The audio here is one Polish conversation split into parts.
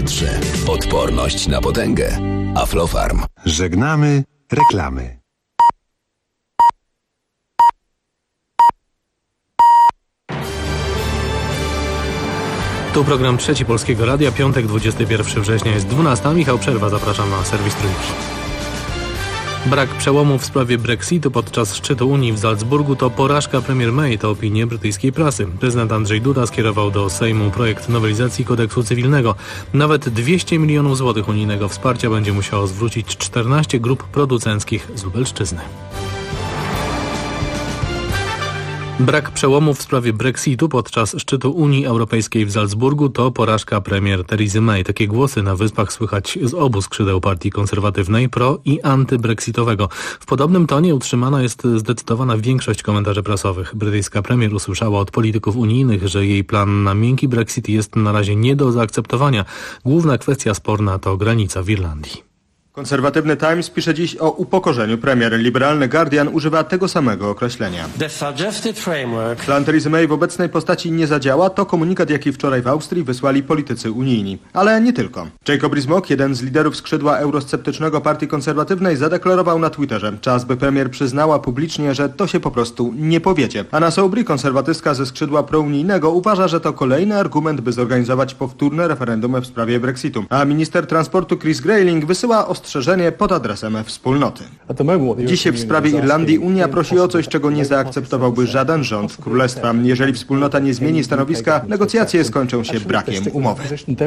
powietrze. Odporność na potęgę. Aflofarm. Żegnamy reklamy. Tu program Trzeci Polskiego Radia, piątek, 21 września, jest 12. Michał Przerwa, zapraszam na serwis Trójki. Brak przełomu w sprawie Brexitu podczas szczytu Unii w Salzburgu to porażka premier May, to opinie brytyjskiej prasy. Prezydent Andrzej Duda skierował do Sejmu projekt nowelizacji kodeksu cywilnego. Nawet 200 milionów złotych unijnego wsparcia będzie musiało zwrócić 14 grup producenckich z Lubelszczyzny. Brak przełomu w sprawie Brexitu podczas szczytu Unii Europejskiej w Salzburgu to porażka premier Teresy May. Takie głosy na Wyspach słychać z obu skrzydeł partii konserwatywnej, pro- i antybrexitowego. W podobnym tonie utrzymana jest zdecydowana większość komentarzy prasowych. Brytyjska premier usłyszała od polityków unijnych, że jej plan na miękki Brexit jest na razie nie do zaakceptowania. Główna kwestia sporna to granica w Irlandii. Konserwatywny Times pisze dziś o upokorzeniu premier. Liberalny Guardian używa tego samego określenia. Plan Teresy May w obecnej postaci nie zadziała, to komunikat, jaki wczoraj w Austrii wysłali politycy unijni. Ale nie tylko. Jacob Rees-Mogg, jeden z liderów skrzydła eurosceptycznego partii konserwatywnej, zadeklarował na Twitterze: czas, by premier przyznała publicznie, że to się po prostu nie powiedzie. Anna Soubry, konserwatystka ze skrzydła prounijnego, uważa, że to kolejny argument, by zorganizować powtórne referendum w sprawie Brexitu. A minister transportu Chris Grayling wysyła ostrzeżenie pod adresem wspólnoty. Dzisiaj w sprawie Irlandii Unia prosi o coś, czego nie zaakceptowałby żaden rząd królestwa. Jeżeli wspólnota nie zmieni stanowiska, negocjacje skończą się brakiem umowy.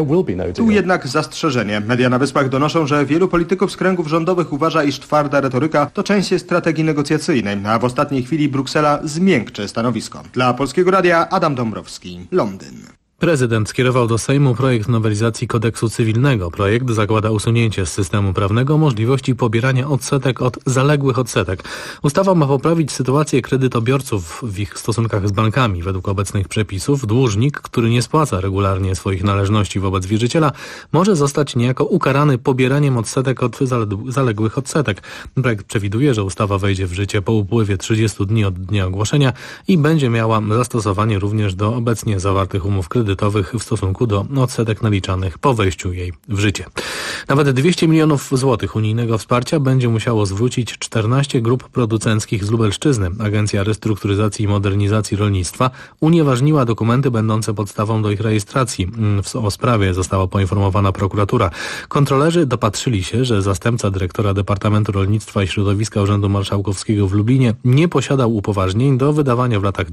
Tu jednak zastrzeżenie. Media na Wyspach donoszą, że wielu polityków z kręgów rządowych uważa, iż twarda retoryka to część strategii negocjacyjnej, a w ostatniej chwili Bruksela zmiękczy stanowisko. Dla Polskiego Radia Adam Dąbrowski, Londyn. Prezydent skierował do Sejmu projekt nowelizacji kodeksu cywilnego. Projekt zakłada usunięcie z systemu prawnego możliwości pobierania odsetek od zaległych odsetek. Ustawa ma poprawić sytuację kredytobiorców w ich stosunkach z bankami. Według obecnych przepisów dłużnik, który nie spłaca regularnie swoich należności wobec wierzyciela, może zostać niejako ukarany pobieraniem odsetek od zaległych odsetek. Projekt przewiduje, że ustawa wejdzie w życie po upływie 30 dni od dnia ogłoszenia i będzie miała zastosowanie również do obecnie zawartych umów kredytowych w stosunku do odsetek naliczanych po wejściu jej w życie. Nawet 200 milionów złotych unijnego wsparcia będzie musiało zwrócić 14 grup producenckich z Lubelszczyzny. Agencja Restrukturyzacji i Modernizacji Rolnictwa unieważniła dokumenty będące podstawą do ich rejestracji. O sprawie została poinformowana prokuratura. Kontrolerzy dopatrzyli się, że zastępca dyrektora Departamentu Rolnictwa i Środowiska Urzędu Marszałkowskiego w Lublinie nie posiadał upoważnień do wydawania w latach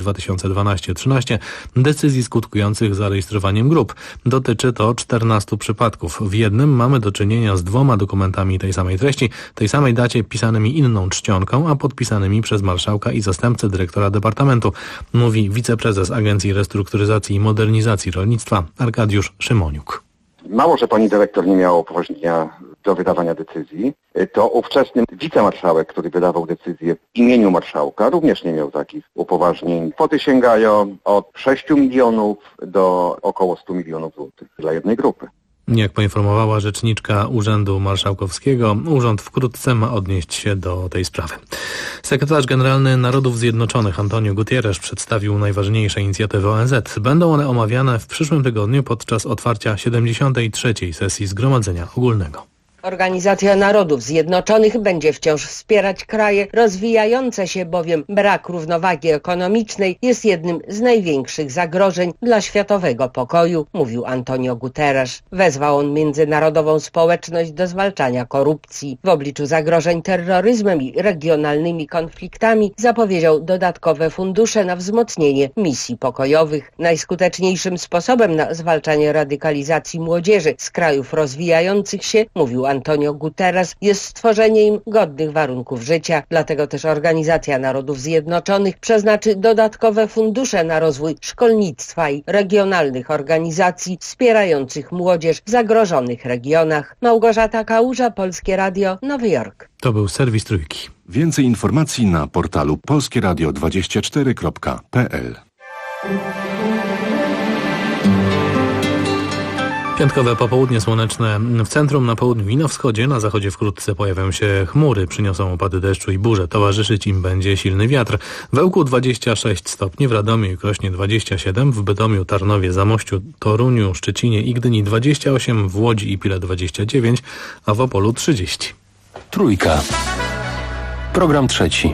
2012-13 decyzji skutkujących zarejestrowaniem grup. Dotyczy to 14 przypadków. W jednym mamy do czynienia z 2 dokumentami tej samej treści, tej samej dacie, pisanymi inną czcionką, a podpisanymi przez marszałka i zastępcę dyrektora departamentu, mówi wiceprezes Agencji Restrukturyzacji i Modernizacji Rolnictwa Arkadiusz Szymoniuk. Mało, że pani dyrektor nie miała upoważnienia do wydawania decyzji, to ówczesny wicemarszałek, który wydawał decyzję w imieniu marszałka, również nie miał takich upoważnień. Kwoty sięgają od 6 milionów do około 100 milionów złotych dla jednej grupy. Jak poinformowała rzeczniczka Urzędu Marszałkowskiego, urząd wkrótce ma odnieść się do tej sprawy. Sekretarz Generalny Narodów Zjednoczonych Antonio Guterres przedstawił najważniejsze inicjatywy ONZ. Będą one omawiane w przyszłym tygodniu podczas otwarcia 73. sesji Zgromadzenia Ogólnego. Organizacja Narodów Zjednoczonych będzie wciąż wspierać kraje rozwijające się, bowiem brak równowagi ekonomicznej jest jednym z największych zagrożeń dla światowego pokoju, mówił Antonio Guterres. Wezwał on międzynarodową społeczność do zwalczania korupcji. W obliczu zagrożeń terroryzmem i regionalnymi konfliktami zapowiedział dodatkowe fundusze na wzmocnienie misji pokojowych. Najskuteczniejszym sposobem na zwalczanie radykalizacji młodzieży z krajów rozwijających się, mówił Antonio Guterres, jest stworzenie im godnych warunków życia. Dlatego też Organizacja Narodów Zjednoczonych przeznaczy dodatkowe fundusze na rozwój szkolnictwa i regionalnych organizacji wspierających młodzież w zagrożonych regionach. Małgorzata Kałuża, Polskie Radio, Nowy Jork. To był serwis Trójki. Więcej informacji na portalu polskieradio24.pl. Piątkowe popołudnie słoneczne w centrum, na południu i na wschodzie. Na zachodzie wkrótce pojawią się chmury, przyniosą opady deszczu i burze. Towarzyszyć im będzie silny wiatr. W Ełku 26 stopni, w Radomiu i Krośnie 27, w Bytomiu, Tarnowie, Zamościu, Toruniu, Szczecinie i Gdyni 28, w Łodzi i Pile 29, a w Opolu 30. Trójka. Program trzeci.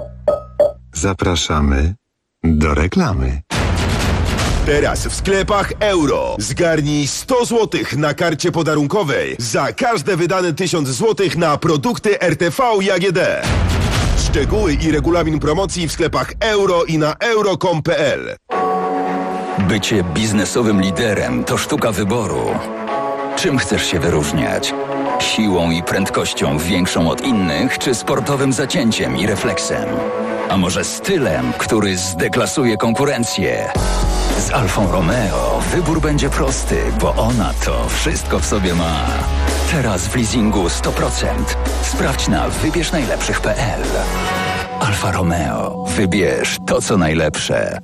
Zapraszamy do reklamy. Teraz w sklepach Euro. Zgarnij 100 zł na karcie podarunkowej za każde wydane 1000 zł na produkty RTV i AGD. Szczegóły i regulamin promocji w sklepach Euro i na euro.com.pl. Bycie biznesowym liderem to sztuka wyboru. Czym chcesz się wyróżniać? Siłą i prędkością większą od innych, czy sportowym zacięciem i refleksem? A może stylem, który zdeklasuje konkurencję? Z Alfą Romeo wybór będzie prosty, bo ona to wszystko w sobie ma. Teraz w leasingu 100%. Sprawdź na wybierznajlepszych.pl. Alfa Romeo. Wybierz to, co najlepsze.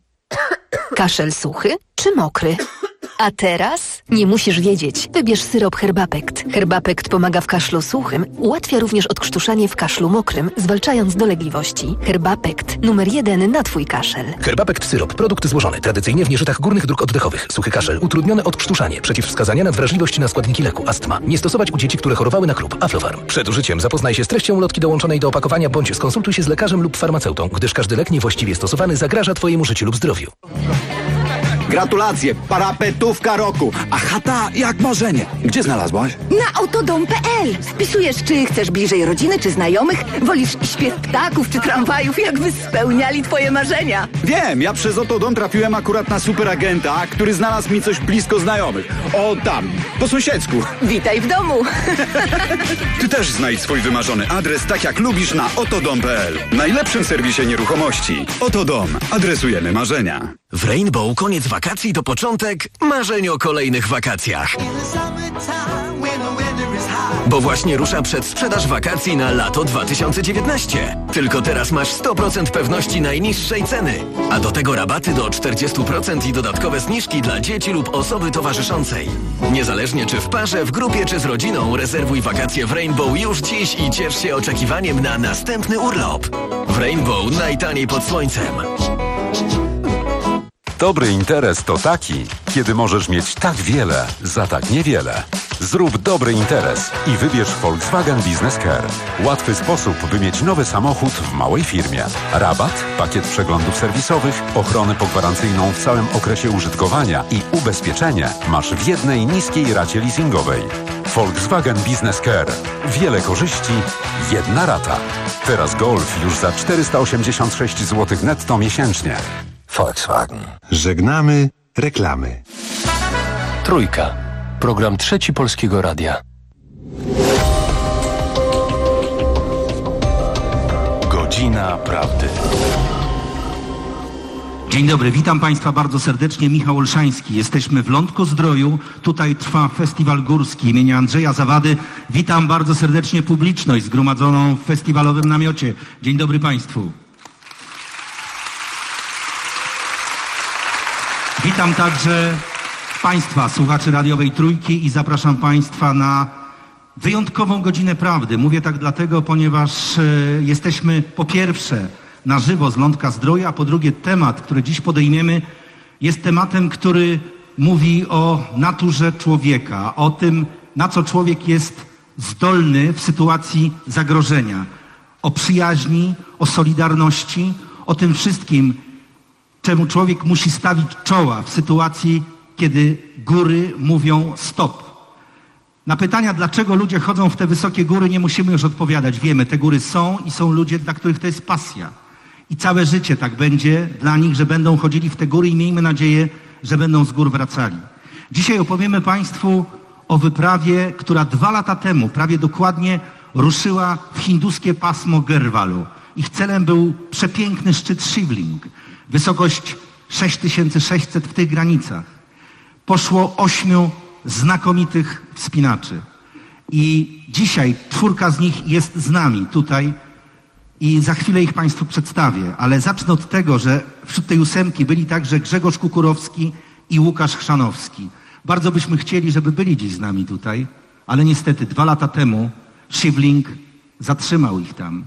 Kaszel suchy czy mokry? A teraz nie musisz wiedzieć. Wybierz syrop Herbapekt. Herbapekt pomaga w kaszlu suchym, ułatwia również odkrztuszanie w kaszlu mokrym, zwalczając dolegliwości. Herbapekt. Numer 1 na Twój kaszel. Herbapekt syrop. Produkt złożony tradycyjnie w nieżytach górnych dróg oddechowych. Suchy kaszel. Utrudnione odkrztuszanie. Przeciwwskazania na wrażliwość na składniki leku. Astma. Nie stosować u dzieci, które chorowały na KRUP. Aflofarm. Przed użyciem zapoznaj się z treścią ulotki dołączonej do opakowania bądź skonsultuj się z lekarzem lub farmaceutą, gdyż każdy lek niewłaściwie stosowany zagraża Twojemu życiu lub zdrowiu. Gratulacje, parapetówka roku, a chata jak marzenie. Gdzie znalazłaś? Na autodom.pl. Wpisujesz, czy chcesz bliżej rodziny, czy znajomych, wolisz śpiew ptaków, czy tramwajów, jakby spełniali twoje marzenia. Wiem, ja przez Autodom trafiłem akurat na superagenta, który znalazł mi coś blisko znajomych. O tam, po sąsiedzku. Witaj w domu. Ty też znajdź swój wymarzony adres tak jak lubisz na autodom.pl. Najlepszym serwisie nieruchomości. Autodom. Adresujemy marzenia. W Rainbow koniec wakacji to początek marzeń o kolejnych wakacjach. Bo właśnie rusza przedsprzedaż wakacji na lato 2019. Tylko teraz masz 100% pewności najniższej ceny. A do tego rabaty do 40% i dodatkowe zniżki dla dzieci lub osoby towarzyszącej. Niezależnie czy w parze, w grupie czy z rodziną, rezerwuj wakacje w Rainbow już dziś i ciesz się oczekiwaniem na następny urlop. W Rainbow najtaniej pod słońcem. Dobry interes to taki, kiedy możesz mieć tak wiele za tak niewiele. Zrób dobry interes i wybierz Volkswagen Business Care. Łatwy sposób, by mieć nowy samochód w małej firmie. Rabat, pakiet przeglądów serwisowych, ochronę pogwarancyjną w całym okresie użytkowania i ubezpieczenie masz w jednej niskiej racie leasingowej. Volkswagen Business Care. Wiele korzyści, jedna rata. Teraz Golf już za 486 zł netto miesięcznie. Volkswagen. Żegnamy reklamy. Trójka. Program trzeci Polskiego Radia. Godzina prawdy. Dzień dobry, witam Państwa bardzo serdecznie. Michał Olszański. Jesteśmy w Lądko-Zdroju. Tutaj trwa festiwal górski imienia Andrzeja Zawady. Witam bardzo serdecznie publiczność zgromadzoną w festiwalowym namiocie. Dzień dobry Państwu. Witam także Państwa, słuchaczy radiowej Trójki i zapraszam Państwa na wyjątkową godzinę prawdy. Mówię tak dlatego, ponieważ jesteśmy po pierwsze na żywo z Lądka Zdroju, a po drugie temat, który dziś podejmiemy, jest tematem, który mówi o naturze człowieka, o tym, na co człowiek jest zdolny w sytuacji zagrożenia, o przyjaźni, o solidarności, o tym wszystkim, czemu człowiek musi stawić czoła w sytuacji, kiedy góry mówią stop. Na pytania, dlaczego ludzie chodzą w te wysokie góry, nie musimy już odpowiadać. Wiemy, te góry są i są ludzie, dla których to jest pasja. I całe życie tak będzie dla nich, że będą chodzili w te góry i miejmy nadzieję, że będą z gór wracali. Dzisiaj opowiemy Państwu o wyprawie, która 2 lata temu, prawie dokładnie, ruszyła w hinduskie pasmo Gerwalu. Ich celem był przepiękny szczyt Shivling. Wysokość 6600 w tych granicach. Poszło 8 znakomitych wspinaczy. I dzisiaj 4 z nich jest z nami tutaj i za chwilę ich Państwu przedstawię. Ale zacznę od tego, że wśród tej 8 byli także Grzegorz Kukurowski i Łukasz Chrzanowski. Bardzo byśmy chcieli, żeby byli dziś z nami tutaj, ale niestety 2 lata temu Shivling zatrzymał ich tam.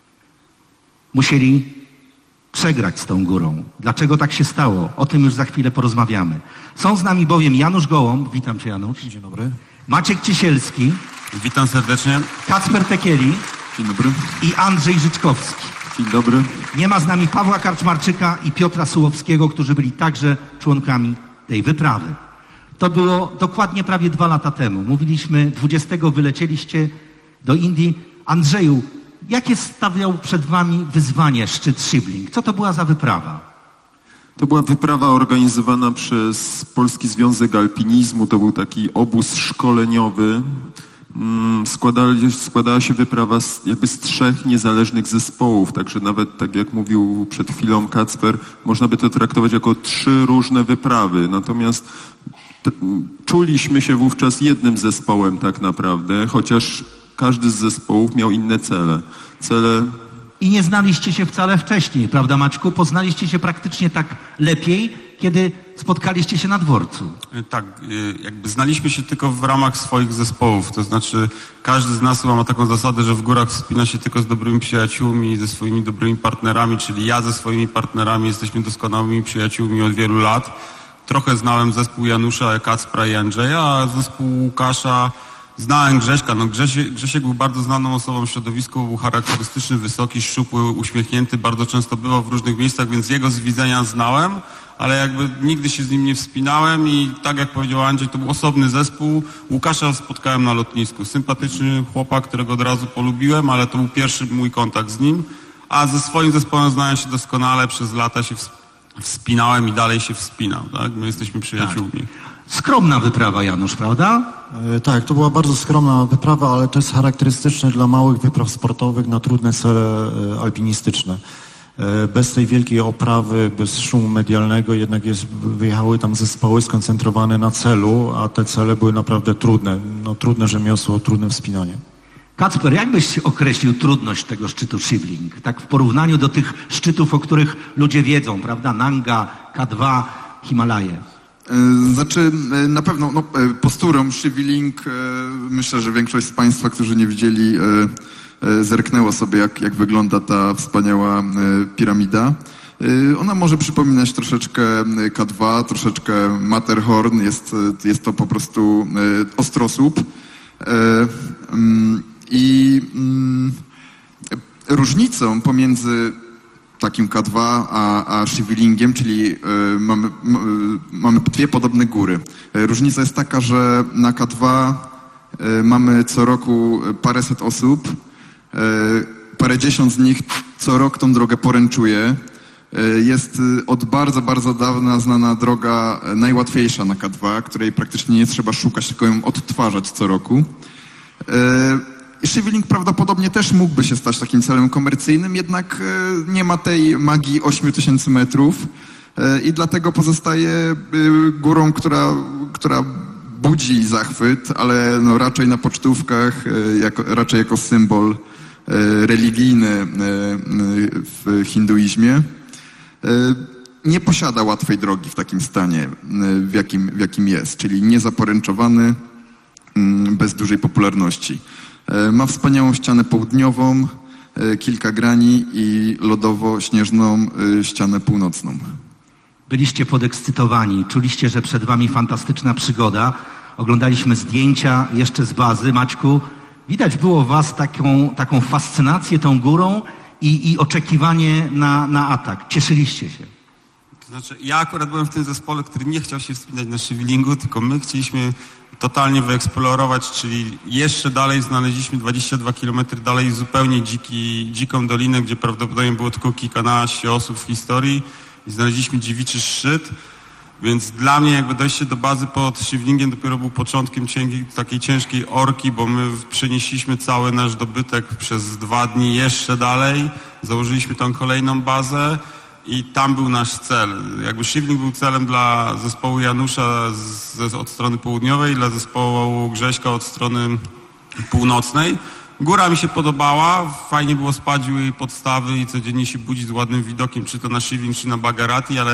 Musieli przegrać z tą górą. Dlaczego tak się stało? O tym już za chwilę porozmawiamy. Są z nami bowiem Janusz Gołąb, witam Cię Janusz. Dzień dobry. Maciek Ciesielski. Witam serdecznie. Kacper Tekieli. Dzień dobry. I Andrzej Życzkowski. Dzień dobry. Nie ma z nami Pawła Karczmarczyka i Piotra Sułowskiego, którzy byli także członkami tej wyprawy. To było dokładnie prawie 2 lata temu. Mówiliśmy, 20 wylecieliście do Indii. Andrzeju, jakie stawiał przed wami wyzwanie szczyt Shivling? Co to była za wyprawa? To była wyprawa organizowana przez Polski Związek Alpinizmu. To był taki obóz szkoleniowy. Składała się wyprawa z 3 niezależnych zespołów, także nawet tak jak mówił przed chwilą Kacper, można by to traktować jako 3 różne wyprawy. Natomiast czuliśmy się wówczas jednym zespołem tak naprawdę, chociaż każdy z zespołów miał inne cele. I nie znaliście się wcale wcześniej, prawda Maćku? Poznaliście się praktycznie tak lepiej, kiedy spotkaliście się na dworcu. Tak, jakby znaliśmy się tylko w ramach swoich zespołów, to znaczy każdy z nas ma taką zasadę, że w górach wspina się tylko z dobrymi przyjaciółmi, ze swoimi dobrymi partnerami, czyli ja ze swoimi partnerami jesteśmy doskonałymi przyjaciółmi od wielu lat. Trochę znałem zespół Janusza, Kacpra i Andrzeja, a zespół Łukasza znałem Grześka. No Grzesiek był bardzo znaną osobą w środowisku, był charakterystyczny, wysoki, szczupły, uśmiechnięty, bardzo często bywał w różnych miejscach, więc jego z widzenia znałem, ale jakby nigdy się z nim nie wspinałem i tak jak powiedział Andrzej, to był osobny zespół. Łukasza spotkałem na lotnisku. Sympatyczny chłopak, którego od razu polubiłem, ale to był pierwszy mój kontakt z nim, a ze swoim zespołem znałem się doskonale, przez lata się wspinałem i dalej się wspinał, tak? My jesteśmy przyjaciółmi. Tak. Skromna wyprawa, Janusz, prawda? Tak, to była bardzo skromna wyprawa, ale to jest charakterystyczne dla małych wypraw sportowych na trudne cele alpinistyczne. Bez tej wielkiej oprawy, bez szumu medialnego jednak wyjechały tam zespoły skoncentrowane na celu, a te cele były naprawdę trudne. No, trudne rzemiosło, trudne wspinanie. Kacper, jak byś określił trudność tego szczytu Shivling? Tak w porównaniu do tych szczytów, o których ludzie wiedzą, prawda? Nanga, K2, Himalaje. Znaczy na pewno posturą Shivling, myślę, że większość z Państwa, którzy nie widzieli, zerknęło sobie jak wygląda ta wspaniała piramida. Ona może przypominać troszeczkę K2, troszeczkę Matterhorn, jest to po prostu ostrosłup. I różnicą pomiędzy takim K2 a Shivlingiem, czyli mamy 2 podobne góry. Różnica jest taka, że na K2 mamy co roku paręset osób, parędziesiąt z nich co rok tą drogę poręczuje. Jest od bardzo, bardzo dawna znana droga najłatwiejsza na K2, której praktycznie nie trzeba szukać, tylko ją odtwarzać co roku. Shivling prawdopodobnie też mógłby się stać takim celem komercyjnym, jednak nie ma tej magii 8000 metrów i dlatego pozostaje górą, która budzi zachwyt, ale no raczej na pocztówkach, raczej jako symbol religijny w hinduizmie. Nie posiada łatwej drogi w takim stanie, w jakim jest, czyli niezaporęczowany, bez dużej popularności. Ma wspaniałą ścianę południową, kilka grani i lodowo-śnieżną ścianę północną. Byliście podekscytowani, czuliście, że przed wami fantastyczna przygoda. Oglądaliśmy zdjęcia jeszcze z bazy. Maćku, widać było w was taką fascynację tą górą i oczekiwanie na atak. Cieszyliście się. To znaczy, ja akurat byłem w tym zespole, który nie chciał się wspinać na Shivlingu, tylko my chcieliśmy totalnie wyeksplorować, czyli jeszcze dalej znaleźliśmy 22 km dalej zupełnie dziką dolinę, gdzie prawdopodobnie było tylko kilkanaście osób w historii i znaleźliśmy dziewiczy szczyt, więc dla mnie jakby dojście do bazy pod Shivlingiem dopiero był początkiem takiej ciężkiej orki, bo my przenieśliśmy cały nasz dobytek przez 2 dni jeszcze dalej, założyliśmy tam kolejną bazę i tam był nasz cel. Jakby Shivling był celem dla zespołu Janusza od strony południowej, dla zespołu Grześka od strony północnej. Góra mi się podobała, fajnie było spać u jej podstawy i codziennie się budzić z ładnym widokiem, czy to na Shivling, czy na Bhagarati, ale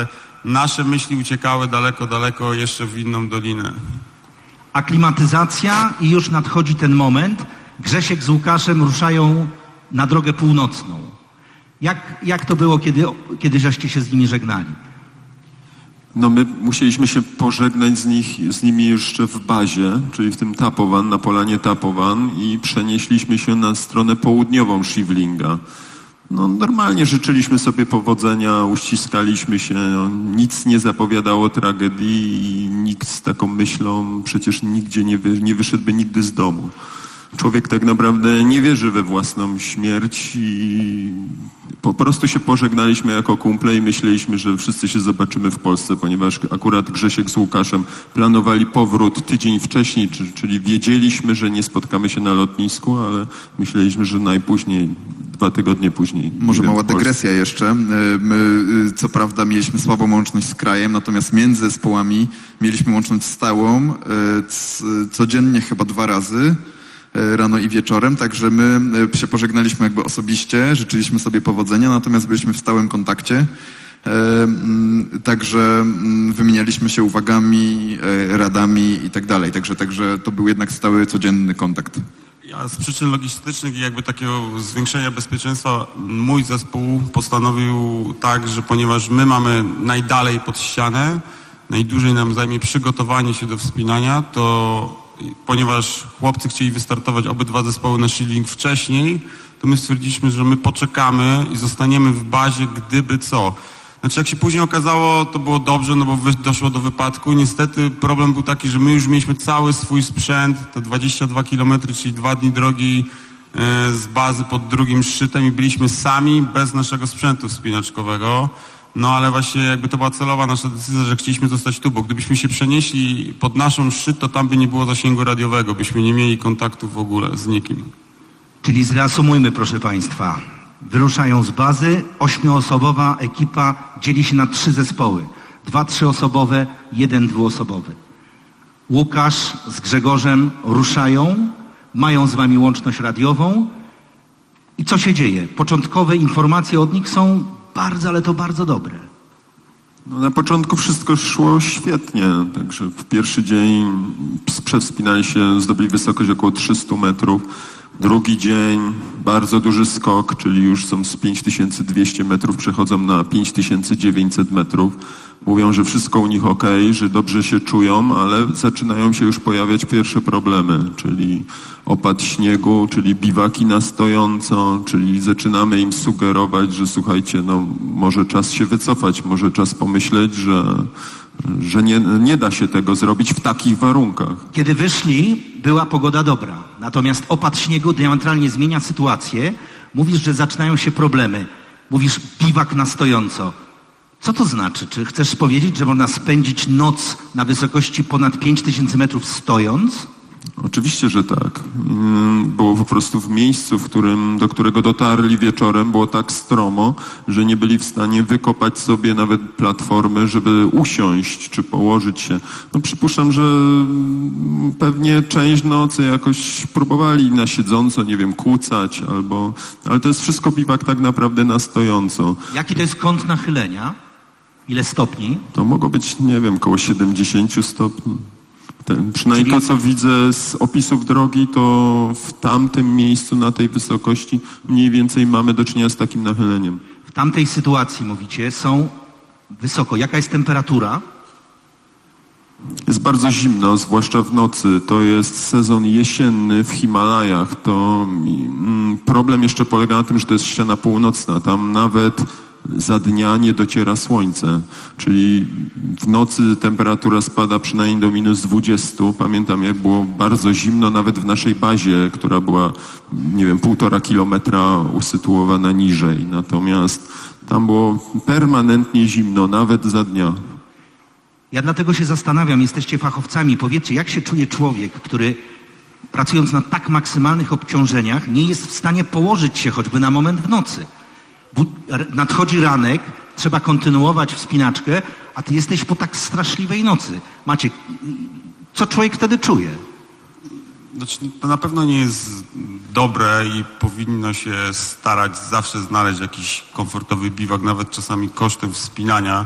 nasze myśli uciekały daleko, daleko jeszcze w inną dolinę. Aklimatyzacja i już nadchodzi ten moment. Grzesiek z Łukaszem ruszają na drogę północną. Jak to było, kiedy żeście się z nimi żegnali? No my musieliśmy się pożegnać z nimi jeszcze w bazie, czyli w tym Tapovan, na polanie Tapovan i przenieśliśmy się na stronę południową Shivlinga. No normalnie życzyliśmy sobie powodzenia, uściskaliśmy się, no, nic nie zapowiadało tragedii i nikt z taką myślą przecież nigdzie nie wyszedłby nigdy z domu. Człowiek tak naprawdę nie wierzy we własną śmierć i po prostu się pożegnaliśmy jako kumple i myśleliśmy, że wszyscy się zobaczymy w Polsce, ponieważ akurat Grzesiek z Łukaszem planowali powrót tydzień wcześniej, czyli wiedzieliśmy, że nie spotkamy się na lotnisku, ale myśleliśmy, że najpóźniej 2 tygodnie później. Może mała dygresja jeszcze. My co prawda mieliśmy słabą łączność z krajem, natomiast między zespołami mieliśmy łączność stałą, codziennie chyba 2 razy. Rano i wieczorem, także my się pożegnaliśmy jakby osobiście, życzyliśmy sobie powodzenia, natomiast byliśmy w stałym kontakcie, także wymienialiśmy się uwagami, radami i tak dalej, także to był jednak stały, codzienny kontakt. Ja z przyczyn logistycznych i jakby takiego zwiększenia bezpieczeństwa mój zespół postanowił tak, że ponieważ my mamy najdalej pod ścianę, najdłużej nam zajmie przygotowanie się do wspinania, to ponieważ chłopcy chcieli wystartować obydwa zespoły na Shivling wcześniej, to my stwierdziliśmy, że my poczekamy i zostaniemy w bazie, gdyby co. Znaczy jak się później okazało, to było dobrze, no bo doszło do wypadku. Niestety problem był taki, że my już mieliśmy cały swój sprzęt, te 22 km, czyli 2 dni drogi z bazy pod drugim szczytem i byliśmy sami bez naszego sprzętu wspinaczkowego. No ale właśnie jakby to była celowa nasza decyzja, że chcieliśmy zostać tu, bo gdybyśmy się przenieśli pod naszą szczyt, to tam by nie było zasięgu radiowego, byśmy nie mieli kontaktu w ogóle z nikim. Czyli zreasumujmy, proszę Państwa. Wyruszają z bazy, 8-osobowa ekipa dzieli się na 3 zespoły. 2 3-osobowe, 1 2-osobowy. Łukasz z Grzegorzem ruszają, mają z Wami łączność radiową. I co się dzieje? Początkowe informacje od nich są bardzo, ale to bardzo dobre. No, na początku wszystko szło świetnie, także w pierwszy dzień przewspinali się, zdobyli wysokość około 300 metrów. Drugi dzień bardzo duży skok, czyli już są z 5200 metrów, przechodzą na 5900 metrów. Mówią, że wszystko u nich ok, że dobrze się czują, ale zaczynają się już pojawiać pierwsze problemy, czyli opad śniegu, czyli biwaki na stojąco, czyli zaczynamy im sugerować, że słuchajcie, no może czas się wycofać, może czas pomyśleć, że nie da się tego zrobić w takich warunkach. Kiedy wyszli, była pogoda dobra, natomiast opad śniegu diametralnie zmienia sytuację. Mówisz, że zaczynają się problemy. Mówisz biwak na stojąco. Co to znaczy? Czy chcesz powiedzieć, że można spędzić noc na wysokości ponad 5000 metrów stojąc? Oczywiście, że tak. Było po prostu w miejscu, do którego dotarli wieczorem, było tak stromo, że nie byli w stanie wykopać sobie nawet platformy, żeby usiąść czy położyć się. No przypuszczam, że pewnie część nocy jakoś próbowali na siedząco, nie wiem, kłócać ale to jest wszystko biwak tak naprawdę na stojąco. Jaki to jest kąt nachylenia? Ile stopni? To mogło być, nie wiem, około 70 stopni. Przynajmniej to, co widzę z opisów drogi, to w tamtym miejscu, na tej wysokości mniej więcej mamy do czynienia z takim nachyleniem. W tamtej sytuacji, mówicie, są wysoko. Jaka jest temperatura? Jest bardzo zimno, zwłaszcza w nocy. To jest sezon jesienny w Himalajach. To problem jeszcze polega na tym, że to jest ściana północna. Tam nawet za dnia nie dociera słońce, czyli w nocy temperatura spada przynajmniej do -20. Pamiętam, jak było bardzo zimno nawet w naszej bazie, która była, nie wiem, 1,5 kilometra usytuowana niżej. Natomiast tam było permanentnie zimno, nawet za dnia. Ja dlatego się zastanawiam, jesteście fachowcami, powiedzcie, jak się czuje człowiek, który pracując na tak maksymalnych obciążeniach nie jest w stanie położyć się choćby na moment w nocy. Nadchodzi ranek, trzeba kontynuować wspinaczkę, a ty jesteś po tak straszliwej nocy. Maciek, co człowiek wtedy czuje? Znaczy, to na pewno nie jest dobre i powinno się starać zawsze znaleźć jakiś komfortowy biwak, nawet czasami kosztem wspinania.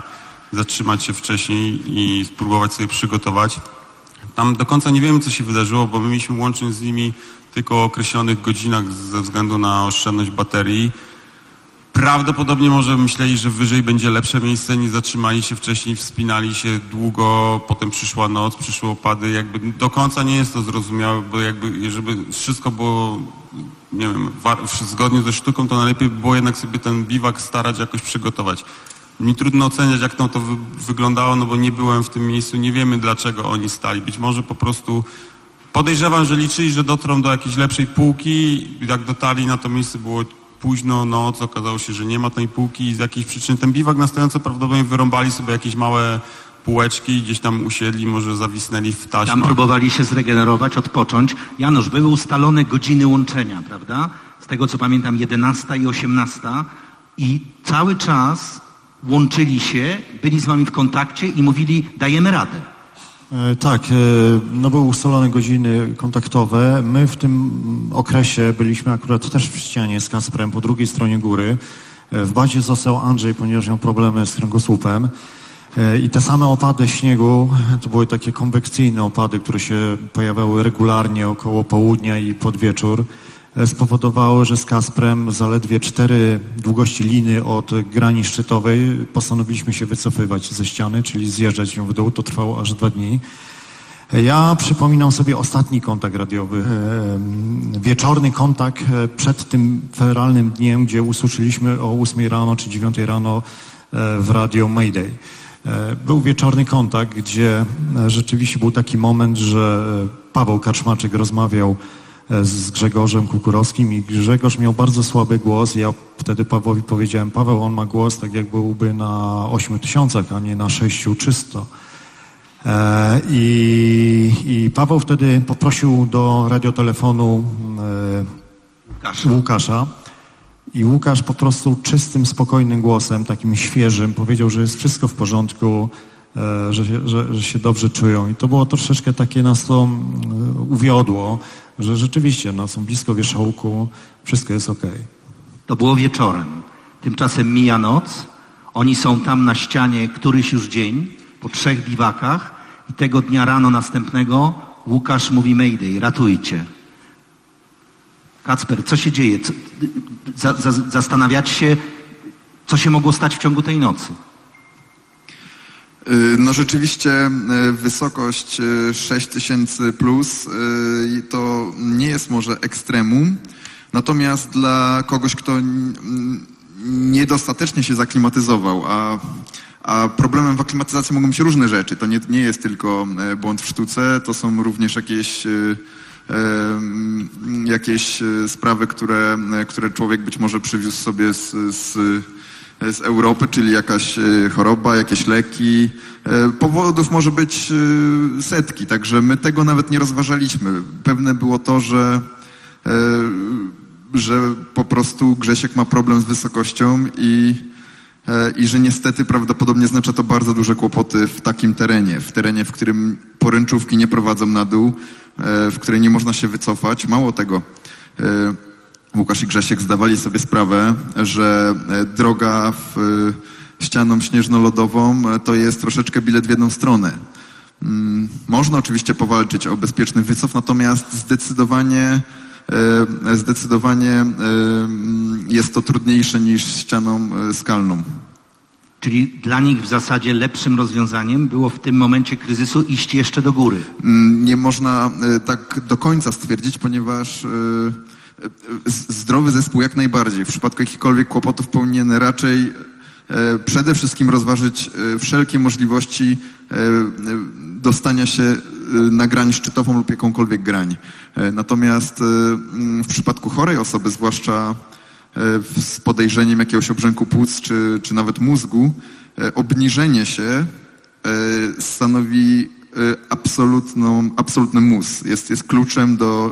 zatrzymać się wcześniej i spróbować sobie przygotować. Tam do końca nie wiemy, co się wydarzyło, bo my mieliśmy łączyć z nimi tylko o określonych godzinach ze względu na oszczędność baterii. Prawdopodobnie może myśleli, że wyżej będzie lepsze miejsce, nie zatrzymali się wcześniej, wspinali się długo, potem przyszła noc, przyszły opady. Jakby do końca nie jest to zrozumiałe, bo jakby żeby wszystko było, nie wiem, zgodnie ze sztuką, to najlepiej było jednak sobie ten biwak starać jakoś przygotować. Mi trudno oceniać, jak to wyglądało, no bo nie byłem w tym miejscu, nie wiemy, dlaczego oni stali. Być może po prostu podejrzewam, że liczyli, że dotrą do jakiejś lepszej półki. Jak dotarli na to miejsce, było późno, noc, okazało się, że nie ma tej półki i z jakiejś przyczyn ten biwak na stojąco prawdopodobnie wyrąbali sobie jakieś małe półeczki, gdzieś tam usiedli, może zawisnęli w taśmach. Tam próbowali się zregenerować, odpocząć. Janusz, były ustalone godziny łączenia, prawda? Z tego co pamiętam 11 i 18 i cały czas łączyli się, byli z wami w kontakcie i mówili, dajemy radę. Tak, no były ustalone godziny kontaktowe. My w tym okresie byliśmy akurat też w ścianie z Kasprem po drugiej stronie góry. W bazie został Andrzej, ponieważ miał problemy z kręgosłupem. I te same opady śniegu, to były takie konwekcyjne opady, które się pojawiały regularnie około południa i pod wieczór, spowodowały, że z Kasprem zaledwie 4 długości liny od grani szczytowej postanowiliśmy się wycofywać ze ściany, czyli zjeżdżać ją w dół. To trwało aż 2 dni. Ja przypominam sobie ostatni kontakt radiowy, wieczorny kontakt przed tym federalnym dniem, gdzie usłyszeliśmy o 8 rano czy 9 rano w radio Mayday. Był wieczorny kontakt, gdzie rzeczywiście był taki moment, że Paweł Karczmaczyk rozmawiał z Grzegorzem Kukurowskim i Grzegorz miał bardzo słaby głos. Ja wtedy Pawłowi powiedziałem, Paweł, on ma głos tak jak byłby na 8000, a nie na 6300. I Paweł wtedy poprosił do radiotelefonu Łukasza. I Łukasz po prostu czystym, spokojnym głosem, takim świeżym, powiedział, że jest wszystko w porządku, że się dobrze czują. I to było troszeczkę takie, nas to uwiodło, że rzeczywiście są blisko wierzchołku, wszystko jest okej. To było wieczorem. Tymczasem mija noc, oni są tam na ścianie któryś już dzień, po 3 biwakach i tego dnia rano następnego Łukasz mówi Mayday, ratujcie. Kacper, co się dzieje? Zastanawiać się, co się mogło stać w ciągu tej nocy? No rzeczywiście wysokość 6000 plus to nie jest może ekstremum, natomiast dla kogoś, kto niedostatecznie się zaklimatyzował, a problemem w aklimatyzacji mogą być różne rzeczy. To nie jest tylko błąd w sztuce, to są również jakieś sprawy, które człowiek być może przywiózł sobie z Europy, czyli jakaś choroba, jakieś leki. Powodów może być setki, także my tego nawet nie rozważaliśmy. Pewne było to, że po prostu Grzesiek ma problem z wysokością i że niestety prawdopodobnie oznacza to bardzo duże kłopoty w takim terenie, w którym poręczówki nie prowadzą na dół, w której nie można się wycofać. Mało tego, Łukasz i Grzesiek zdawali sobie sprawę, że droga ścianą śnieżno-lodową to jest troszeczkę bilet w jedną stronę. Można oczywiście powalczyć o bezpieczny wycof, natomiast zdecydowanie jest to trudniejsze niż ścianą skalną. Czyli dla nich w zasadzie lepszym rozwiązaniem było w tym momencie kryzysu iść jeszcze do góry. Nie można tak do końca stwierdzić, ponieważ zdrowy zespół jak najbardziej. W przypadku jakichkolwiek kłopotów powinien raczej przede wszystkim rozważyć wszelkie możliwości dostania się na grań szczytową lub jakąkolwiek grań. Natomiast w przypadku chorej osoby, zwłaszcza z podejrzeniem jakiegoś obrzęku płuc czy nawet mózgu, obniżenie się stanowi absolutny mus. Jest kluczem do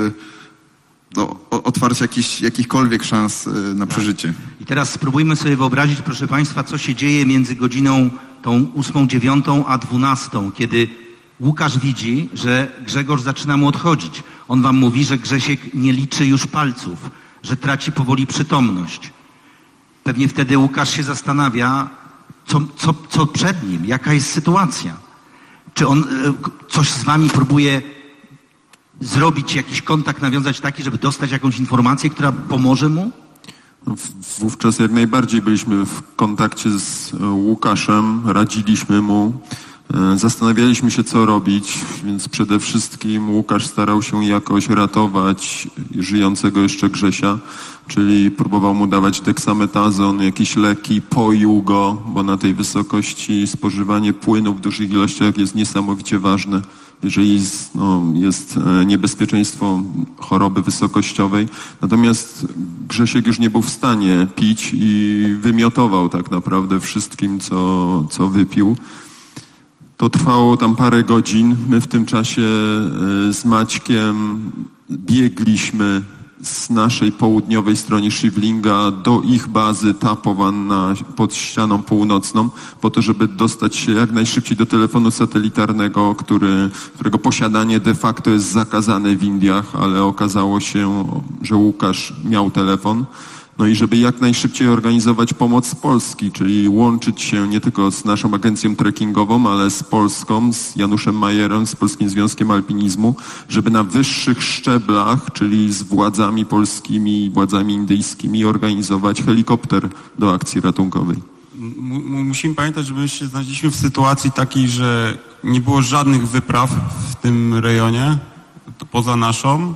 otwarcia jakichkolwiek szans na przeżycie. I teraz spróbujmy sobie wyobrazić, proszę Państwa, co się dzieje między godziną tą 8, 9 a 12, kiedy Łukasz widzi, że Grzegorz zaczyna mu odchodzić. On wam mówi, że Grzesiek nie liczy już palców, że traci powoli przytomność. Pewnie wtedy Łukasz się zastanawia, Co przed nim? Jaka jest sytuacja? Czy on coś z wami próbuje zrobić, jakiś kontakt nawiązać taki, żeby dostać jakąś informację, która pomoże mu? Wówczas jak najbardziej byliśmy w kontakcie z Łukaszem, radziliśmy mu, zastanawialiśmy się, co robić, więc przede wszystkim Łukasz starał się jakoś ratować żyjącego jeszcze Grzesia, czyli próbował mu dawać deksametazon, jakieś leki, poił go, bo na tej wysokości spożywanie płynu w dużych ilościach jest niesamowicie ważne. Jeżeli jest niebezpieczeństwo choroby wysokościowej. Natomiast Grzesiek już nie był w stanie pić i wymiotował tak naprawdę wszystkim, co wypił. To trwało tam parę godzin. My w tym czasie z Maćkiem biegliśmy z naszej południowej strony Shivlinga do ich bazy Tapovan pod ścianą północną, po to, żeby dostać się jak najszybciej do telefonu satelitarnego, którego posiadanie de facto jest zakazane w Indiach, ale okazało się, że Łukasz miał telefon. No i żeby jak najszybciej organizować pomoc z Polski, czyli łączyć się nie tylko z naszą agencją trekkingową, ale z Polską, z Januszem Majerem, z Polskim Związkiem Alpinizmu, żeby na wyższych szczeblach, czyli z władzami polskimi, władzami indyjskimi organizować helikopter do akcji ratunkowej. Musimy pamiętać, że my się znaleźliśmy w sytuacji takiej, że nie było żadnych wypraw w tym rejonie, poza naszą,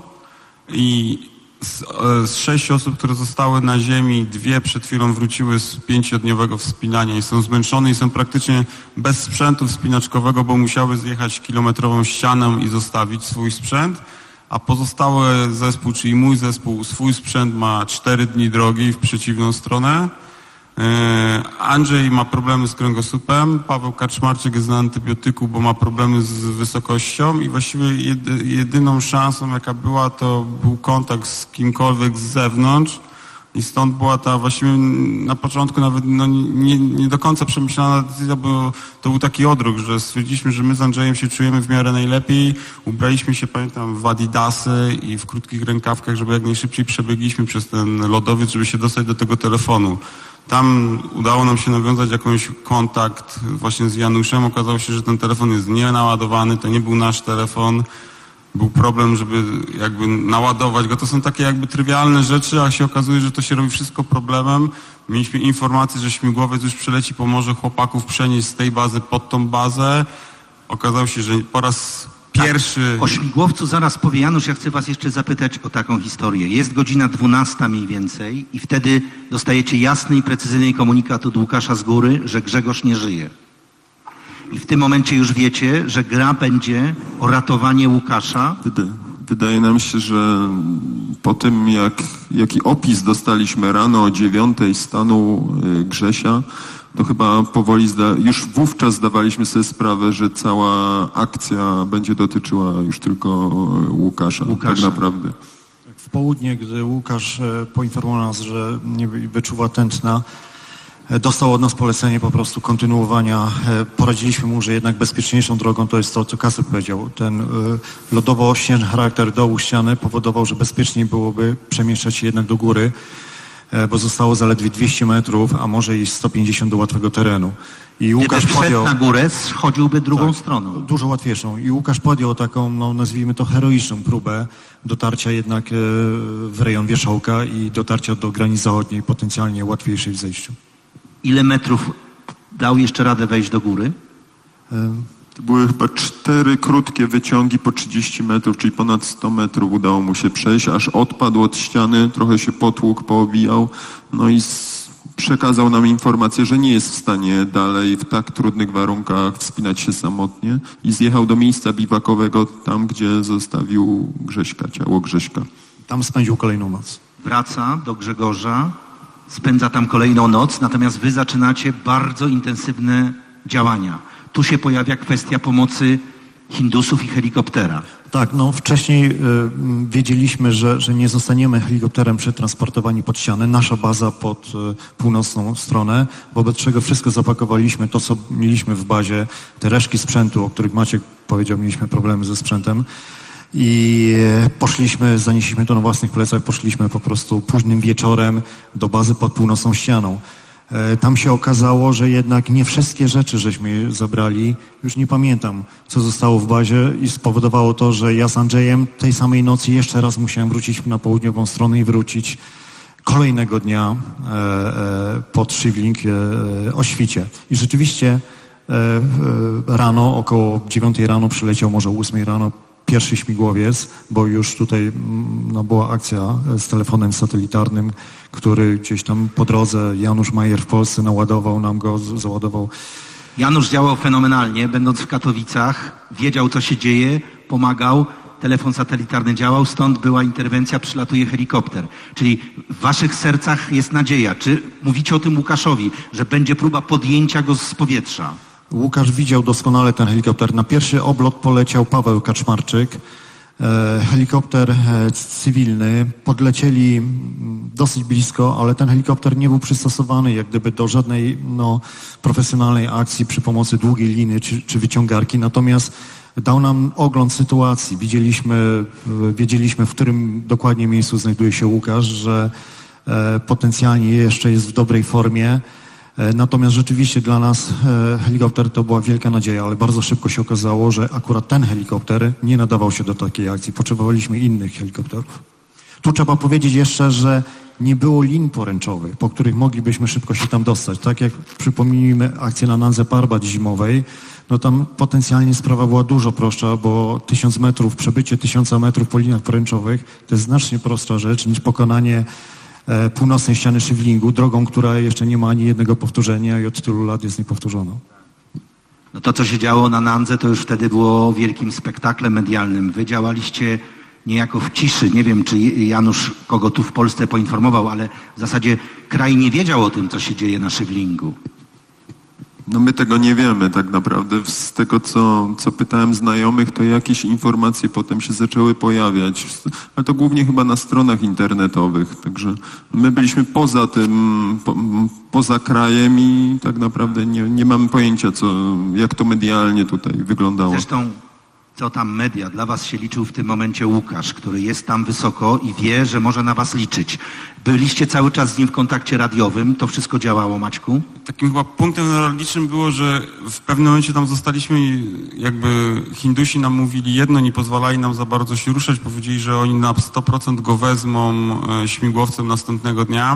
i z 6 osób, które zostały na ziemi, 2 przed chwilą wróciły z 5-dniowego wspinania i są zmęczone i są praktycznie bez sprzętu wspinaczkowego, bo musiały zjechać kilometrową ścianę i zostawić swój sprzęt, a pozostały zespół, czyli mój zespół, swój sprzęt ma 4 dni drogi w przeciwną stronę. Andrzej ma problemy z kręgosłupem, Paweł Kaczmarczyk jest na antybiotyku, bo ma problemy z wysokością i właściwie jedyną szansą, jaka była, to był kontakt z kimkolwiek z zewnątrz i stąd była ta właściwie na początku nawet nie do końca przemyślana decyzja, bo to był taki odruch, że stwierdziliśmy, że my z Andrzejem się czujemy w miarę najlepiej, ubraliśmy się, pamiętam, w adidasy i w krótkich rękawkach, żeby jak najszybciej przebiegliśmy przez ten lodowiec, żeby się dostać do tego telefonu. Tam udało nam się nawiązać jakąś kontakt właśnie z Januszem. Okazało się, że ten telefon jest nienaładowany, to nie był nasz telefon. Był problem, żeby jakby naładować go. To są takie jakby trywialne rzeczy, a się okazuje, że to się robi wszystko problemem. Mieliśmy informację, że śmigłowiec już przyleci, pomoże chłopaków przenieść z tej bazy pod tą bazę. Okazało się, że po raz pierwszy... O śmigłowcu zaraz powie Janusz, ja chcę was jeszcze zapytać o taką historię. Jest godzina 12 mniej więcej i wtedy dostajecie jasny i precyzyjny komunikat od Łukasza z góry, że Grzegorz nie żyje. I w tym momencie już wiecie, że gra będzie o ratowanie Łukasza. Wydaje nam się, że po tym jaki opis dostaliśmy rano o 9:00 stanu Grzesia, to chyba powoli już wówczas zdawaliśmy sobie sprawę, że cała akcja będzie dotyczyła już tylko Łukasza. Tak naprawdę. W południe, gdy Łukasz poinformował nas, że nie wyczuwa tętna, dostał od nas polecenie po prostu kontynuowania. Poradziliśmy mu, że jednak bezpieczniejszą drogą to jest to, co Kasy powiedział. Ten lodowo-śnieżny charakter dołu ściany powodował, że bezpieczniej byłoby przemieszczać się jednak do góry, bo zostało zaledwie 200 metrów, a może i 150 do łatwego terenu. I Łukasz podjął na górę, schodziłby drugą stroną. Dużo łatwiejszą. I Łukasz podjął taką, nazwijmy to, heroiczną próbę dotarcia jednak w rejon wierzchołka i dotarcia do granic zachodniej, potencjalnie łatwiejszej w zejściu. Ile metrów dał jeszcze radę wejść do góry? To były chyba 4 krótkie wyciągi po 30 metrów, czyli ponad 100 metrów udało mu się przejść, aż odpadł od ściany, trochę się potłukł, poobijał, no i przekazał nam informację, że nie jest w stanie dalej w tak trudnych warunkach wspinać się samotnie i zjechał do miejsca biwakowego, tam gdzie zostawił Grześka, ciało Grześka. Tam spędził kolejną noc. Wraca do Grzegorza, spędza tam kolejną noc, natomiast wy zaczynacie bardzo intensywne działania. Tu się pojawia kwestia pomocy Hindusów i helikoptera. Tak, wcześniej wiedzieliśmy, że nie zostaniemy helikopterem przetransportowani pod ścianę. Nasza baza pod północną stronę, wobec czego wszystko zapakowaliśmy, to co mieliśmy w bazie, te resztki sprzętu, o których Maciek powiedział, mieliśmy problemy ze sprzętem. I zanieśliśmy to na własnych plecach, poszliśmy po prostu późnym wieczorem do bazy pod północną ścianą. Tam się okazało, że jednak nie wszystkie rzeczy żeśmy zabrali. Już nie pamiętam, co zostało w bazie i spowodowało to, że ja z Andrzejem tej samej nocy jeszcze raz musiałem wrócić na południową stronę i wrócić kolejnego dnia pod Shivling o świcie. I rzeczywiście rano, około 9 rano przyleciał, może 8 rano, pierwszy śmigłowiec, bo już tutaj była akcja z telefonem satelitarnym, który gdzieś tam po drodze Janusz Majer w Polsce naładował nam go, załadował. Janusz działał fenomenalnie, będąc w Katowicach, wiedział, co się dzieje, pomagał, telefon satelitarny działał, stąd była interwencja, przylatuje helikopter. Czyli w waszych sercach jest nadzieja. Czy mówicie o tym Łukaszowi, że będzie próba podjęcia go z powietrza? Łukasz widział doskonale ten helikopter. Na pierwszy oblot poleciał Paweł Kaczmarczyk, helikopter cywilny. Podlecieli dosyć blisko, ale ten helikopter nie był przystosowany jak gdyby do żadnej profesjonalnej akcji przy pomocy długiej liny czy wyciągarki. Natomiast dał nam ogląd sytuacji. Wiedzieliśmy, w którym dokładnie miejscu znajduje się Łukasz, że potencjalnie jeszcze jest w dobrej formie. Natomiast rzeczywiście dla nas helikopter to była wielka nadzieja, ale bardzo szybko się okazało, że akurat ten helikopter nie nadawał się do takiej akcji. Potrzebowaliśmy innych helikopterów. Tu trzeba powiedzieć jeszcze, że nie było lin poręczowych, po których moglibyśmy szybko się tam dostać. Tak jak przypomnijmy akcję na Nandze Parbat zimowej, tam potencjalnie sprawa była dużo prostsza, bo 1000 metrów, przebycie 1000 metrów po liniach poręczowych to jest znacznie prostsza rzecz niż pokonanie północnej ściany Shivlingu, drogą, która jeszcze nie ma ani jednego powtórzenia i od tylu lat jest niepowtórzoną. No to, co się działo na Nandze, to już wtedy było wielkim spektaklem medialnym. Wy działaliście niejako w ciszy. Nie wiem, czy Janusz kogo tu w Polsce poinformował, ale w zasadzie kraj nie wiedział o tym, co się dzieje na Shivlingu. My tego nie wiemy tak naprawdę. Z tego, co pytałem znajomych, to jakieś informacje potem się zaczęły pojawiać. Ale to głównie chyba na stronach internetowych. Także my byliśmy poza tym, poza krajem i tak naprawdę nie mamy pojęcia, jak to medialnie tutaj wyglądało. Zresztą, co tam media? Dla was się liczył w tym momencie Łukasz, który jest tam wysoko i wie, że może na was liczyć. Byliście cały czas z nim w kontakcie radiowym. To wszystko działało, Maćku? Takim chyba punktem newralgicznym było, że w pewnym momencie tam zostaliśmy, jakby Hindusi nam mówili jedno, nie pozwalali nam za bardzo się ruszać. Powiedzieli, że oni na 100% go wezmą śmigłowcem następnego dnia.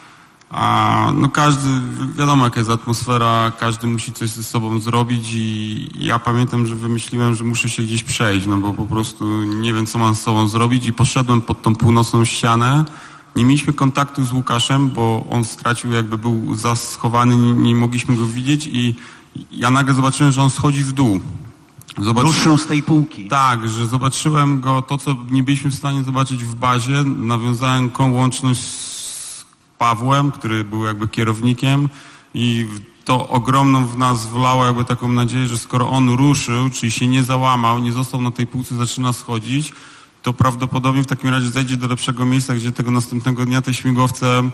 A każdy, wiadomo jaka jest atmosfera, każdy musi coś ze sobą zrobić i ja pamiętam, że wymyśliłem, że muszę się gdzieś przejść, bo po prostu nie wiem, co mam z sobą zrobić i poszedłem pod tą północną ścianę. Nie mieliśmy kontaktu z Łukaszem, bo on stracił, jakby był schowany, nie mogliśmy go widzieć i ja nagle zobaczyłem, że on schodzi w dół. Ruszył z tej półki. Tak, że zobaczyłem go, to co nie byliśmy w stanie zobaczyć w bazie, nawiązałem łączność z Pawłem, który był jakby kierownikiem i to ogromną w nas wlało jakby taką nadzieję, że skoro on ruszył, czyli się nie załamał, nie został na tej półce, zaczyna schodzić, to prawdopodobnie w takim razie zejdzie do lepszego miejsca, gdzie tego następnego dnia te śmigłowce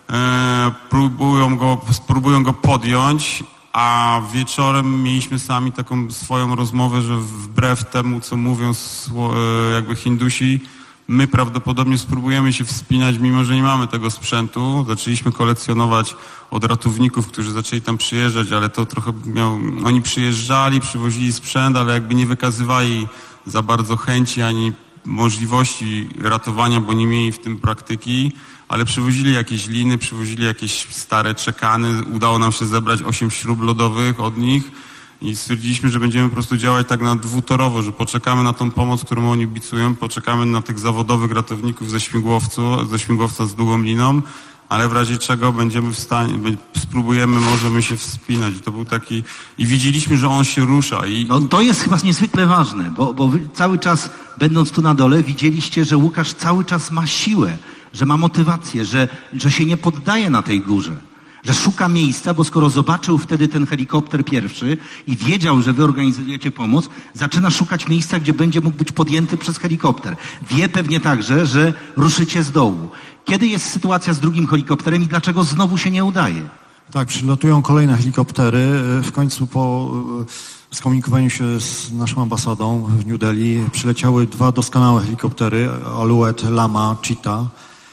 spróbują go podjąć, a wieczorem mieliśmy sami taką swoją rozmowę, że wbrew temu, co mówią jakby Hindusi, my prawdopodobnie spróbujemy się wspinać, mimo że nie mamy tego sprzętu. Zaczęliśmy kolekcjonować od ratowników, którzy zaczęli tam przyjeżdżać, ale to trochę oni przyjeżdżali, przywozili sprzęt, ale jakby nie wykazywali za bardzo chęci ani możliwości ratowania, bo nie mieli w tym praktyki, ale przywozili jakieś liny, przywozili jakieś stare czekany. Udało nam się zebrać 8 śrub lodowych od nich i stwierdziliśmy, że będziemy po prostu działać tak na dwutorowo, że poczekamy na tą pomoc, którą oni obiecują, poczekamy na tych zawodowych ratowników ze śmigłowca z długą liną, ale w razie czego będziemy w stanie, spróbujemy, możemy się wspinać. To był taki... I widzieliśmy, że on się rusza. To jest chyba niezwykle ważne, bo wy cały czas, będąc tu na dole, widzieliście, że Łukasz cały czas ma siłę, że ma motywację, że się nie poddaje na tej górze, że szuka miejsca, bo skoro zobaczył wtedy ten helikopter pierwszy i wiedział, że wy organizujecie pomoc, zaczyna szukać miejsca, gdzie będzie mógł być podjęty przez helikopter. Wie pewnie także, że ruszycie z dołu. Kiedy jest sytuacja z drugim helikopterem i dlaczego znowu się nie udaje? Tak, przylatują kolejne helikoptery. W końcu po skomunikowaniu się z naszą ambasadą w New Delhi przyleciały 2 doskonałe helikoptery, Alouette, Lama, Cheetah.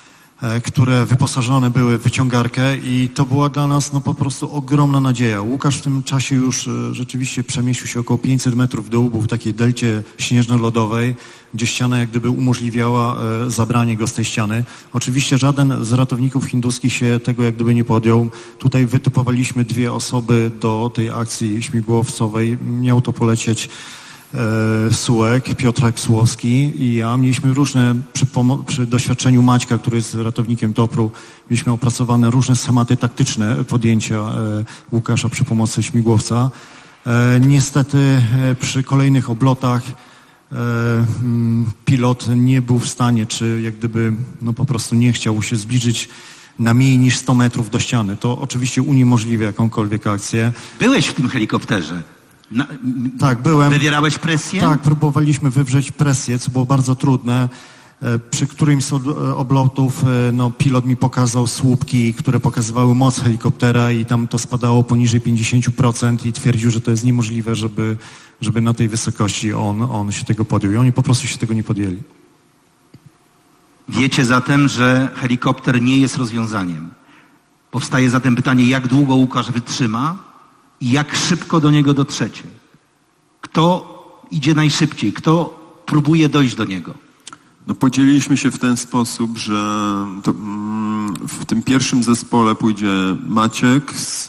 które wyposażone były w wyciągarkę i to była dla nas no po prostu ogromna nadzieja. Łukasz w tym czasie już rzeczywiście przemieścił się około 500 metrów w dół, był w takiej delcie śnieżno-lodowej, gdzie ściana jak gdyby umożliwiała zabranie go z tej ściany. Oczywiście żaden z ratowników hinduskich się tego jak gdyby nie podjął. Tutaj wytypowaliśmy 2 osoby do tej akcji śmigłowcowej. Miał to polecieć Sułek, Piotrek Słowski i ja. Mieliśmy różne, przy doświadczeniu Maćka, który jest ratownikiem TOPR-u, mieliśmy opracowane różne schematy taktyczne podjęcia Łukasza przy pomocy śmigłowca. Niestety przy kolejnych oblotach pilot nie był w stanie, czy jak gdyby no po prostu nie chciał się zbliżyć na mniej niż 100 metrów do ściany. To oczywiście uniemożliwia jakąkolwiek akcję. Byłeś w tym helikopterze? Tak, byłem. Wywierałeś presję? Tak, próbowaliśmy wywrzeć presję, co było bardzo trudne. Przy którymś z oblotów no, pilot mi pokazał słupki, które pokazywały moc helikoptera i tam to spadało poniżej 50% i twierdził, że to jest niemożliwe, żeby na tej wysokości on się tego podjął. I oni po prostu się tego nie podjęli. Wiecie zatem, że helikopter nie jest rozwiązaniem. Powstaje zatem pytanie, jak długo Łukasz wytrzyma i jak szybko do niego dotrzecie. Kto idzie najszybciej? Kto próbuje dojść do niego? No, podzieliliśmy się w ten sposób, że w tym pierwszym zespole pójdzie Maciek z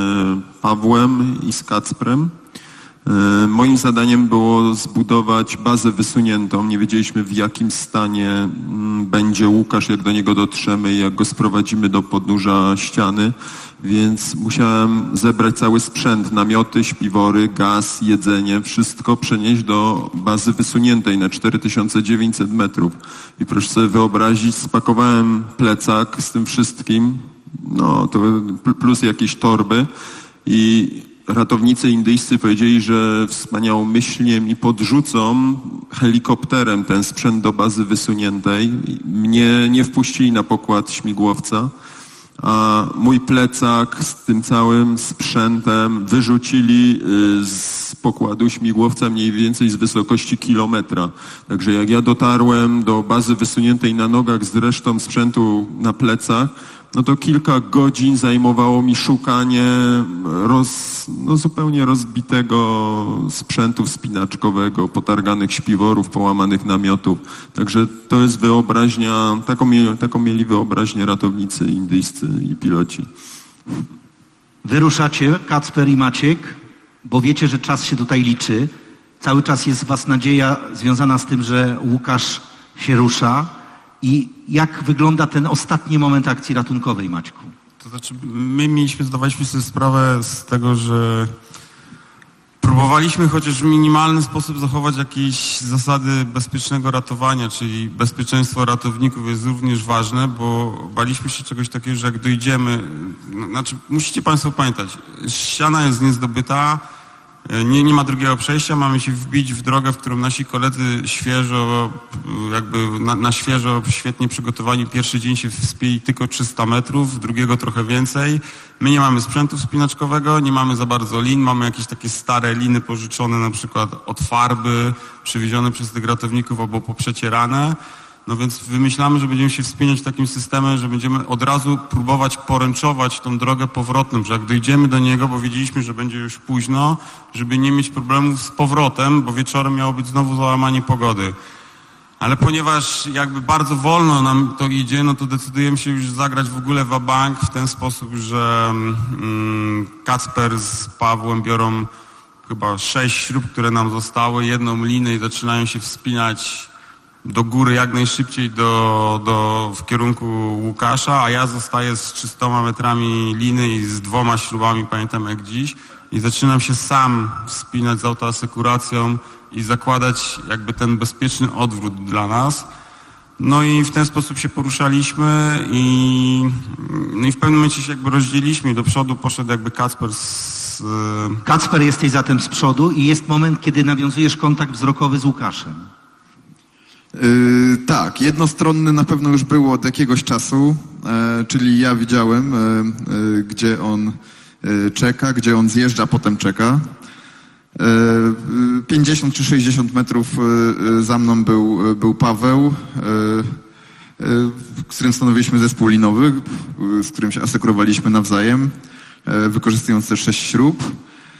Pawłem i z Kacprem. Moim zadaniem było zbudować bazę wysuniętą. Nie wiedzieliśmy, w jakim stanie będzie Łukasz, jak do niego dotrzemy i jak go sprowadzimy do podnóża ściany. Więc musiałem zebrać cały sprzęt, namioty, śpiwory, gaz, jedzenie, wszystko przenieść do bazy wysuniętej na 4900 metrów. I proszę sobie wyobrazić, spakowałem plecak z tym wszystkim, no to plus jakieś torby i ratownicy indyjscy powiedzieli, że wspaniałomyślnie mi podrzucą helikopterem ten sprzęt do bazy wysuniętej. Mnie nie wpuścili na pokład śmigłowca, a mój plecak z tym całym sprzętem wyrzucili z pokładu śmigłowca mniej więcej z wysokości kilometra. Także jak ja dotarłem do bazy wysuniętej na nogach z resztą sprzętu na plecach, no to kilka godzin zajmowało mi szukanie zupełnie rozbitego sprzętu wspinaczkowego, potarganych śpiworów, połamanych namiotów. Także to jest wyobraźnia, taką mieli wyobraźnię ratownicy indyjscy i piloci. Wyruszacie, Kacper i Maciek, bo wiecie, że czas się tutaj liczy. Cały czas jest w was nadzieja związana z tym, że Łukasz się rusza. I jak wygląda ten ostatni moment akcji ratunkowej, Maćku? To znaczy, zdawaliśmy sobie sprawę z tego, że próbowaliśmy chociaż w minimalny sposób zachować jakieś zasady bezpiecznego ratowania, czyli bezpieczeństwo ratowników jest również ważne, bo baliśmy się czegoś takiego, że jak dojdziemy, znaczy musicie Państwo pamiętać, ściana jest niezdobyta, nie ma drugiego przejścia, mamy się wbić w drogę, w którą nasi koledzy świeżo, na świeżo, świetnie przygotowani, pierwszy dzień się wspięli tylko 300 metrów, drugiego trochę więcej. My nie mamy sprzętu wspinaczkowego, nie mamy za bardzo lin, mamy jakieś takie stare liny pożyczone na przykład od farby, przywiezione przez tych ratowników albo poprzecierane. No więc wymyślamy, że będziemy się wspinać takim systemem, że będziemy od razu próbować poręczować tą drogę powrotną, że jak dojdziemy do niego, bo wiedzieliśmy, że będzie już późno, żeby nie mieć problemów z powrotem, bo wieczorem miało być znowu załamanie pogody. Ale ponieważ jakby bardzo wolno nam to idzie, no to decydujemy się już zagrać w ogóle wabank w ten sposób, że Kacper z Pawłem biorą chyba 6 śrub, które nam zostały, jedną linę i zaczynają się wspinać do góry jak najszybciej w kierunku Łukasza, a ja zostaję z 300 metrami liny i z 2 śrubami, pamiętam jak dziś, i zaczynam się sam wspinać z autoasekuracją i zakładać jakby ten bezpieczny odwrót dla nas. No i w ten sposób się poruszaliśmy i w pewnym momencie się jakby rozdzieliliśmy i do przodu poszedł jakby Kacper Kacper, jesteś zatem z przodu i jest moment, kiedy nawiązujesz kontakt wzrokowy z Łukaszem. Tak, jednostronny na pewno już było od jakiegoś czasu, czyli ja widziałem, gdzie on czeka, gdzie on zjeżdża, potem czeka. 50 czy 60 metrów za mną był Paweł. z którym stanowiliśmy zespół linowy, z którym się asekurowaliśmy nawzajem, wykorzystując też 6 śrub.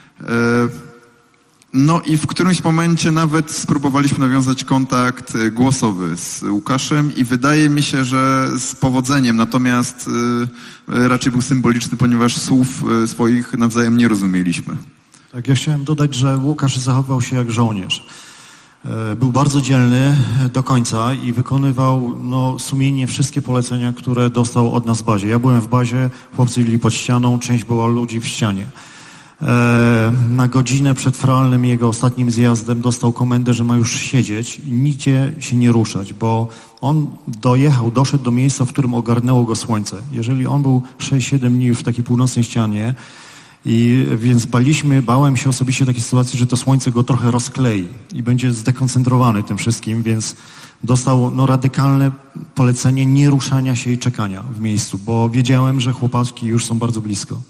No i w którymś momencie nawet spróbowaliśmy nawiązać kontakt głosowy z Łukaszem i wydaje mi się, że z powodzeniem, natomiast raczej był symboliczny, ponieważ słów swoich nawzajem nie rozumieliśmy. Tak, ja chciałem dodać, że Łukasz zachował się jak żołnierz. Był bardzo dzielny do końca i wykonywał sumiennie wszystkie polecenia, które dostał od nas w bazie. Ja byłem w bazie, chłopcy byli pod ścianą, część była ludzi w ścianie. Na godzinę przed finalnym jego ostatnim zjazdem dostał komendę, że ma już siedzieć i nigdzie się nie ruszać, bo on doszedł do miejsca, w którym ogarnęło go słońce. Jeżeli on był 6-7 dni już w takiej północnej ścianie, więc bałem się osobiście takiej sytuacji, że to słońce go trochę rozklei i będzie zdekoncentrowany tym wszystkim, więc dostał radykalne polecenie nie ruszania się i czekania w miejscu, bo wiedziałem, że chłopaki już są bardzo blisko.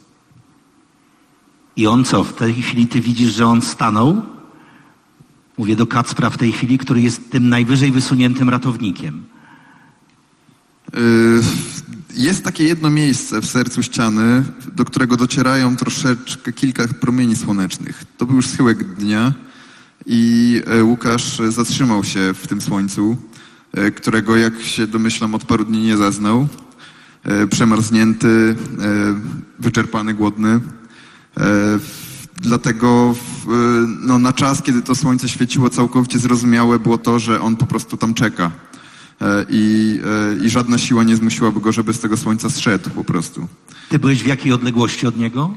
I on co? W tej chwili ty widzisz, że on stanął? Mówię do Kacpra w tej chwili, który jest tym najwyżej wysuniętym ratownikiem. Jest takie jedno miejsce w sercu ściany, do którego docierają troszeczkę kilka promieni słonecznych. To był już schyłek dnia i Łukasz zatrzymał się w tym słońcu, którego, jak się domyślam, od paru dni nie zaznał. Przemarznięty, wyczerpany, głodny. Dlatego na czas, kiedy to słońce świeciło, całkowicie zrozumiałe było to, że on po prostu tam czeka. I żadna siła nie zmusiłaby go, żeby z tego słońca zszedł po prostu. Ty byłeś w jakiej odległości od niego?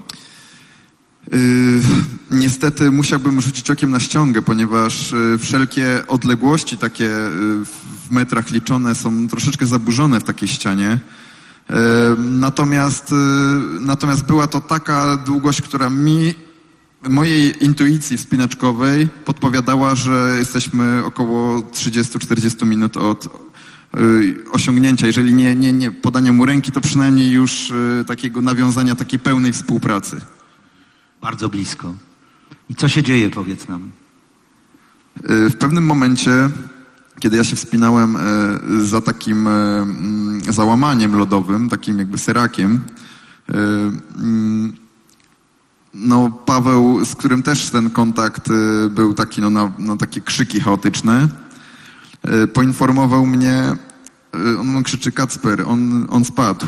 Niestety musiałbym rzucić okiem na ściągę, ponieważ wszelkie odległości takie w metrach liczone są troszeczkę zaburzone w takiej ścianie. Natomiast była to taka długość, która mojej intuicji wspinaczkowej podpowiadała, że jesteśmy około 30-40 minut od osiągnięcia, jeżeli nie podania mu ręki, to przynajmniej już takiego nawiązania takiej pełnej współpracy. Bardzo blisko. I co się dzieje, powiedz nam? W pewnym momencie, kiedy ja się wspinałem za takim załamaniem lodowym, takim jakby serakiem, Paweł, z którym też ten kontakt był taki, takie krzyki chaotyczne, poinformował mnie, on krzyczy: Kacper, on spadł.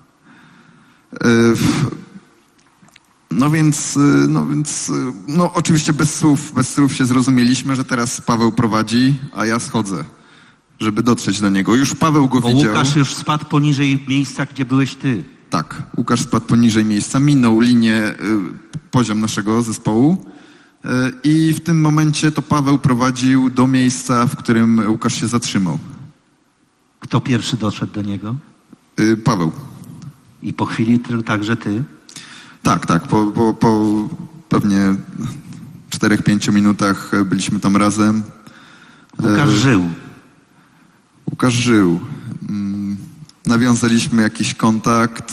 Oczywiście bez słów się zrozumieliśmy, że teraz Paweł prowadzi, a ja schodzę, żeby dotrzeć do niego. Już Paweł go widział. Łukasz już spadł poniżej miejsca, gdzie byłeś ty. Tak, Łukasz spadł poniżej miejsca, minął linię, poziom naszego zespołu i w tym momencie to Paweł prowadził do miejsca, w którym Łukasz się zatrzymał. Kto pierwszy doszedł do niego? Paweł. I po chwili także ty? Tak, po pewnie 4-5 minutach byliśmy tam razem. Łukasz żył. Nawiązaliśmy jakiś kontakt.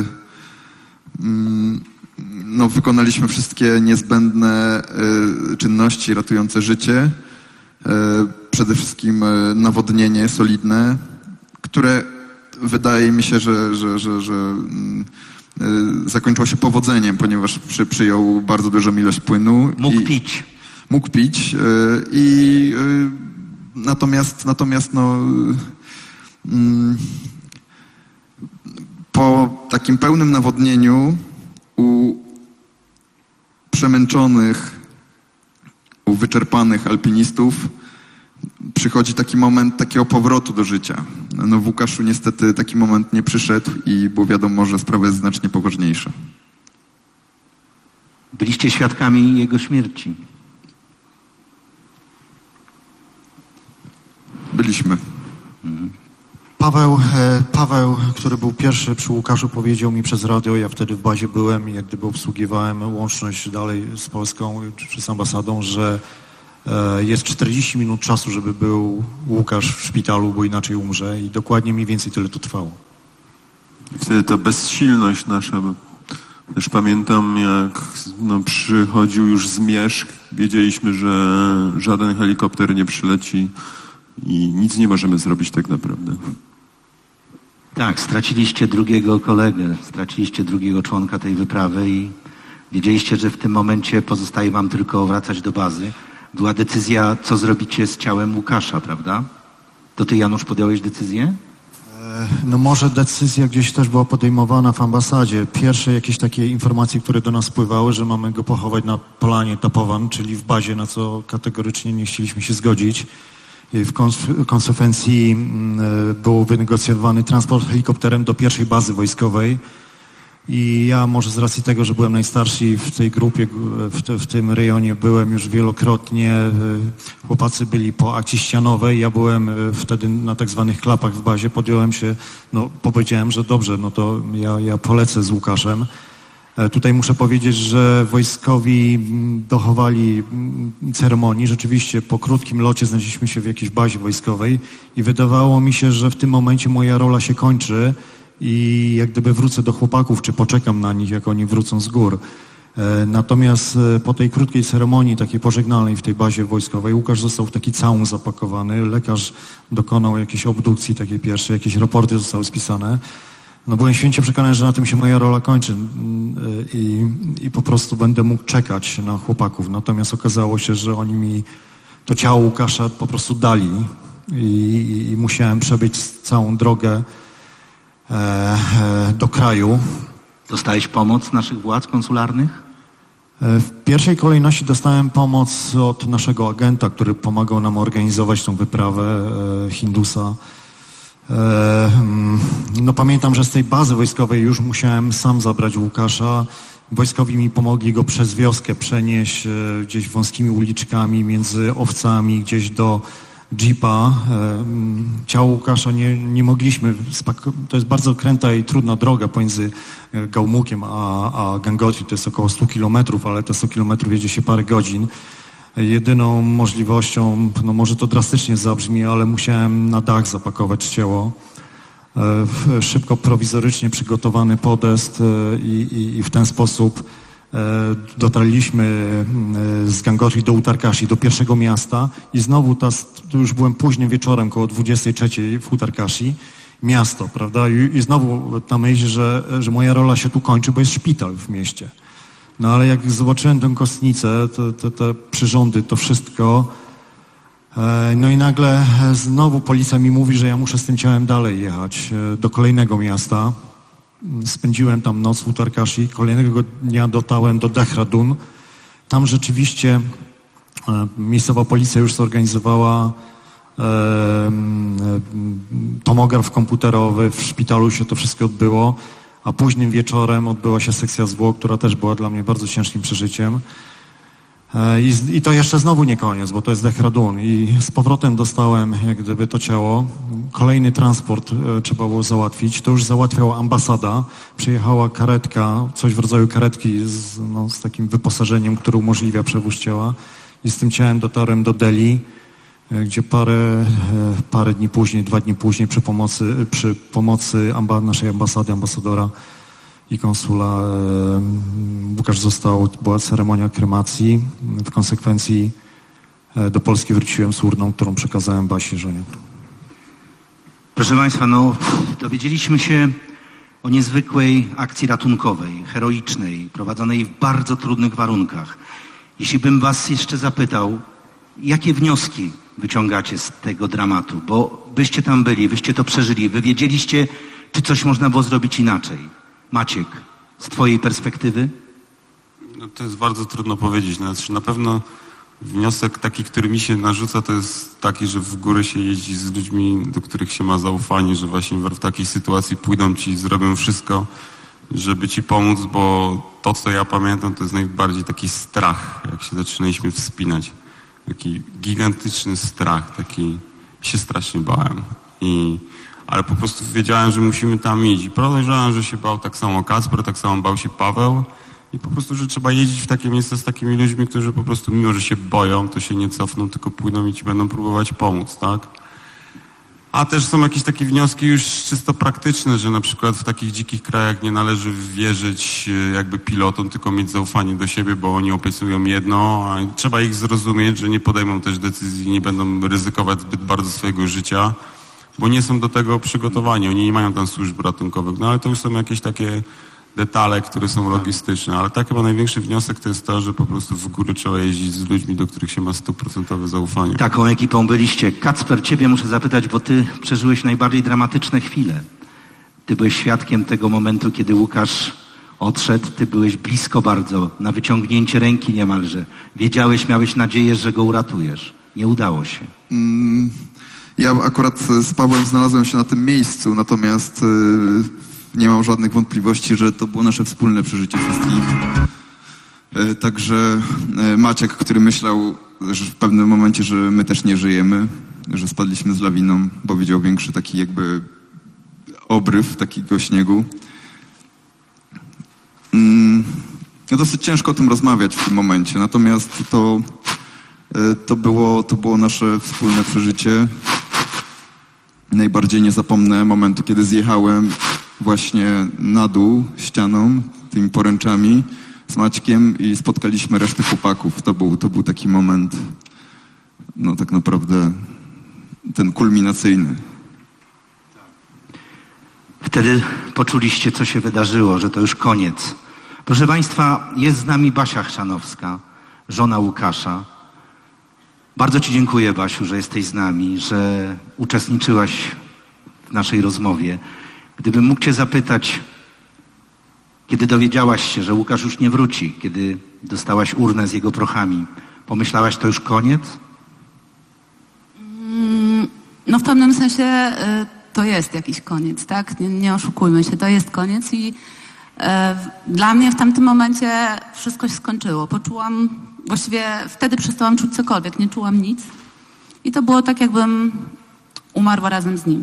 Wykonaliśmy wszystkie niezbędne czynności ratujące życie. Przede wszystkim nawodnienie solidne, które wydaje mi się, że zakończyło się powodzeniem, ponieważ przyjął bardzo dużą ilość płynu. Mógł pić. Natomiast po takim pełnym nawodnieniu u przemęczonych, u wyczerpanych alpinistów przychodzi taki moment takiego powrotu do życia. W Łukaszu niestety taki moment nie przyszedł i było wiadomo, że sprawa jest znacznie poważniejsza. Byliście świadkami jego śmierci. Byliśmy. Paweł, który był pierwszy przy Łukaszu, powiedział mi przez radio, ja wtedy w bazie byłem i jak gdyby obsługiwałem łączność dalej z Polską czy z ambasadą, że jest 40 minut czasu, żeby był Łukasz w szpitalu, bo inaczej umrze i dokładnie mniej więcej tyle to trwało. Wtedy ta bezsilność nasza, bo też pamiętam, jak przychodził już zmierzch, wiedzieliśmy, że żaden helikopter nie przyleci i nic nie możemy zrobić tak naprawdę. Tak, straciliście drugiego kolegę, straciliście drugiego członka tej wyprawy i wiedzieliście, że w tym momencie pozostaje wam tylko wracać do bazy. Była decyzja, co zrobicie z ciałem Łukasza, prawda? To ty, Janusz, podjąłeś decyzję? No może decyzja gdzieś też była podejmowana w ambasadzie. Pierwsze jakieś takie informacje, które do nas spływały, że mamy go pochować na polanie Tapowan, czyli w bazie, na co kategorycznie nie chcieliśmy się zgodzić. I w konsekwencji był wynegocjowany transport helikopterem do pierwszej bazy wojskowej. I ja może z racji tego, że byłem najstarszy w tej grupie, w tym rejonie byłem już wielokrotnie. Chłopacy byli po akcji ścianowej, ja byłem wtedy na tak zwanych klapach w bazie. Podjąłem się, powiedziałem, że dobrze, no to ja polecę z Łukaszem. Tutaj muszę powiedzieć, że wojskowi dochowali ceremonii. Rzeczywiście po krótkim locie znaleźliśmy się w jakiejś bazie wojskowej i wydawało mi się, że w tym momencie moja rola się kończy i jak gdyby wrócę do chłopaków, czy poczekam na nich, jak oni wrócą z gór. Natomiast po tej krótkiej ceremonii, takiej pożegnalnej w tej bazie wojskowej, Łukasz został w taki całun zapakowany. Lekarz dokonał jakiejś obdukcji takiej pierwszej, jakieś raporty zostały spisane. No byłem święcie przekonany, że na tym się moja rola kończy i po prostu będę mógł czekać na chłopaków. Natomiast okazało się, że oni mi to ciało Łukasza po prostu dali i musiałem przebyć całą drogę do kraju. Dostałeś pomoc naszych władz konsularnych? W pierwszej kolejności dostałem pomoc od naszego agenta, który pomagał nam organizować tą wyprawę, Hindusa. No pamiętam, że z tej bazy wojskowej już musiałem sam zabrać Łukasza. Wojskowi mi pomogli go przez wioskę przenieść gdzieś wąskimi uliczkami między owcami, gdzieś do jeepa. Ciało Łukasza nie mogliśmy, to jest bardzo kręta i trudna droga pomiędzy Gałmukiem a Gangotri, to jest około 100 kilometrów, ale te 100 kilometrów jedzie się parę godzin. Jedyną możliwością, no może to drastycznie zabrzmi, ale musiałem na dach zapakować ciało. Szybko, prowizorycznie przygotowany podest i w ten sposób dotarliśmy z Gangotri do Uttarkashi, do pierwszego miasta i znowu tu już byłem późnym wieczorem, koło 23 w Uttarkashi, miasto, prawda? I znowu ta myśl, że moja rola się tu kończy, bo jest szpital w mieście. No ale jak zobaczyłem tę kostnicę, te przyrządy, to wszystko, no i nagle znowu policja mi mówi, że ja muszę z tym ciałem dalej jechać do kolejnego miasta. Spędziłem tam noc w Uttarkashi, kolejnego dnia dotarłem do Dehradun. Tam rzeczywiście miejscowa policja już zorganizowała tomograf komputerowy, w szpitalu się to wszystko odbyło, a późnym wieczorem odbyła się sekcja zwłok, która też była dla mnie bardzo ciężkim przeżyciem. I to jeszcze znowu nie koniec, bo to jest Dehradun i z powrotem dostałem jak gdyby to ciało. Kolejny transport trzeba było załatwić. To już załatwiała ambasada. Przyjechała karetka, coś w rodzaju karetki z takim wyposażeniem, które umożliwia przewóz ciała. I z tym ciałem dotarłem do Delhi, gdzie parę dni później, 2 dni później przy pomocy naszej ambasady, ambasadora i konsula Łukasz była ceremonia kremacji. W konsekwencji do Polski wróciłem z urną, którą przekazałem Basi żonie. Proszę Państwa, dowiedzieliśmy się o niezwykłej akcji ratunkowej, heroicznej, prowadzonej w bardzo trudnych warunkach. Jeśli bym Was jeszcze zapytał, jakie wnioski wyciągacie z tego dramatu? Bo byście tam byli, wyście to przeżyli, wy wiedzieliście, czy coś można było zrobić inaczej. Maciek, z Twojej perspektywy? No, to jest bardzo trudno powiedzieć. Znaczy, na pewno wniosek taki, który mi się narzuca, to jest taki, że w góry się jeździ z ludźmi, do których się ma zaufanie, że właśnie w takiej sytuacji pójdą Ci, zrobią wszystko, żeby Ci pomóc, bo to, co ja pamiętam, to jest najbardziej taki strach, jak się zaczynaliśmy wspinać. Taki gigantyczny strach, się strasznie bałem. Ale po prostu wiedziałem, że musimy tam iść. I podejrzewałem, że się bał tak samo Kacper, tak samo bał się Paweł. I po prostu, że trzeba jeździć w takie miejsca z takimi ludźmi, którzy po prostu mimo, że się boją, to się nie cofną, tylko pójdą i Ci będą próbować pomóc, tak? A też są jakieś takie wnioski już czysto praktyczne, że na przykład w takich dzikich krajach nie należy wierzyć jakby pilotom, tylko mieć zaufanie do siebie, bo oni obiecują jedno, a trzeba ich zrozumieć, że nie podejmą też decyzji, nie będą ryzykować zbyt bardzo swojego życia. bo nie są do tego przygotowani, oni nie mają tam służb ratunkowych, no ale to już są jakieś takie detale, które są logistyczne, ale tak chyba największy wniosek to jest to, że po prostu w górę trzeba jeździć z ludźmi, do których się ma 100% zaufanie. Taką ekipą byliście. Kacper, ciebie muszę zapytać, bo ty przeżyłeś najbardziej dramatyczne chwile. Ty byłeś świadkiem tego momentu, kiedy Łukasz odszedł, ty byłeś blisko bardzo, na wyciągnięcie ręki niemalże. Wiedziałeś, miałeś nadzieję, że go uratujesz. Nie udało się. Ja akurat z Pawłem znalazłem się na tym miejscu, natomiast nie mam żadnych wątpliwości, że to było nasze wspólne przeżycie wszystkich. Także Maciek, który myślał że w pewnym momencie, że my też nie żyjemy, że spadliśmy z lawiną, bo widział większy taki jakby obryw takiego śniegu. No dosyć ciężko o tym rozmawiać w tym momencie, natomiast to było nasze wspólne przeżycie. Najbardziej nie zapomnę momentu, kiedy zjechałem właśnie na dół ścianą, tymi poręczami z Maćkiem i spotkaliśmy resztę chłopaków. To był taki moment, no tak naprawdę ten kulminacyjny. Wtedy poczuliście, co się wydarzyło, że to już koniec. Proszę Państwa, jest z nami Basia Chrzanowska, żona Łukasza. Bardzo Ci dziękuję, Basiu, że jesteś z nami, że uczestniczyłaś w naszej rozmowie. Gdybym mógł Cię zapytać, kiedy dowiedziałaś się, że Łukasz już nie wróci, kiedy dostałaś urnę z jego prochami, pomyślałaś, to już koniec? No w pewnym sensie to jest jakiś koniec, tak? Nie oszukujmy się, to jest koniec i dla mnie w tamtym momencie wszystko się skończyło. Poczułam, właściwie wtedy przestałam czuć cokolwiek, nie czułam nic i to było tak, jakbym umarła razem z nim.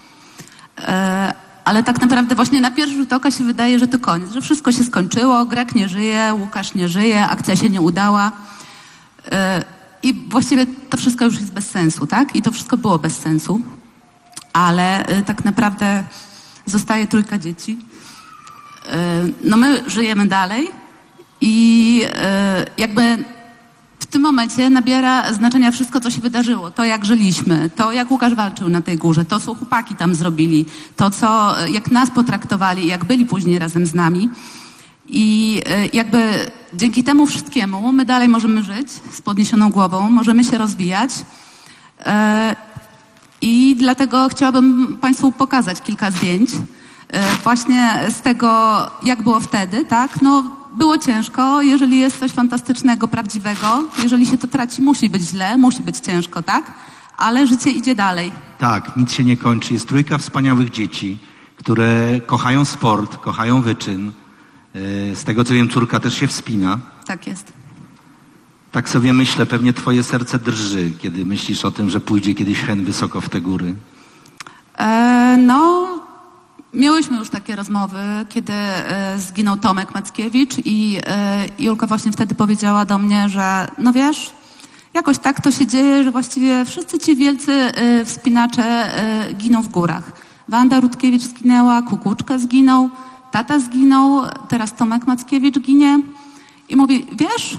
Ale tak naprawdę właśnie na pierwszy rzut oka się wydaje, że to koniec, że wszystko się skończyło, Greg nie żyje, Łukasz nie żyje, akcja się nie udała i właściwie to wszystko już jest bez sensu, tak? I to wszystko było bez sensu, ale tak naprawdę zostaje 3 dzieci. No my żyjemy dalej i jakby w tym momencie nabiera znaczenia wszystko, co się wydarzyło. To, jak żyliśmy, to, jak Łukasz walczył na tej górze, to, co chłopaki tam zrobili, to, jak nas potraktowali, jak byli później razem z nami. I jakby dzięki temu wszystkiemu my dalej możemy żyć z podniesioną głową, możemy się rozwijać. I dlatego chciałabym Państwu pokazać kilka zdjęć właśnie z tego, jak było wtedy, tak? No, było ciężko, jeżeli jest coś fantastycznego, prawdziwego, jeżeli się to traci, musi być źle, musi być ciężko, tak? Ale życie idzie dalej. Tak, nic się nie kończy. Jest 3 wspaniałych dzieci, które kochają sport, kochają wyczyn. Z tego, co wiem, córka też się wspina. Tak jest. Tak sobie myślę, pewnie twoje serce drży, kiedy myślisz o tym, że pójdzie kiedyś hen wysoko w te góry. No, miałyśmy już takie rozmowy, kiedy zginął Tomek Mackiewicz i Julka właśnie wtedy powiedziała do mnie, że no wiesz, jakoś tak to się dzieje, że właściwie wszyscy ci wielcy wspinacze giną w górach. Wanda Rutkiewicz zginęła, Kukuczka zginął, tata zginął, teraz Tomek Mackiewicz ginie i mówi, wiesz,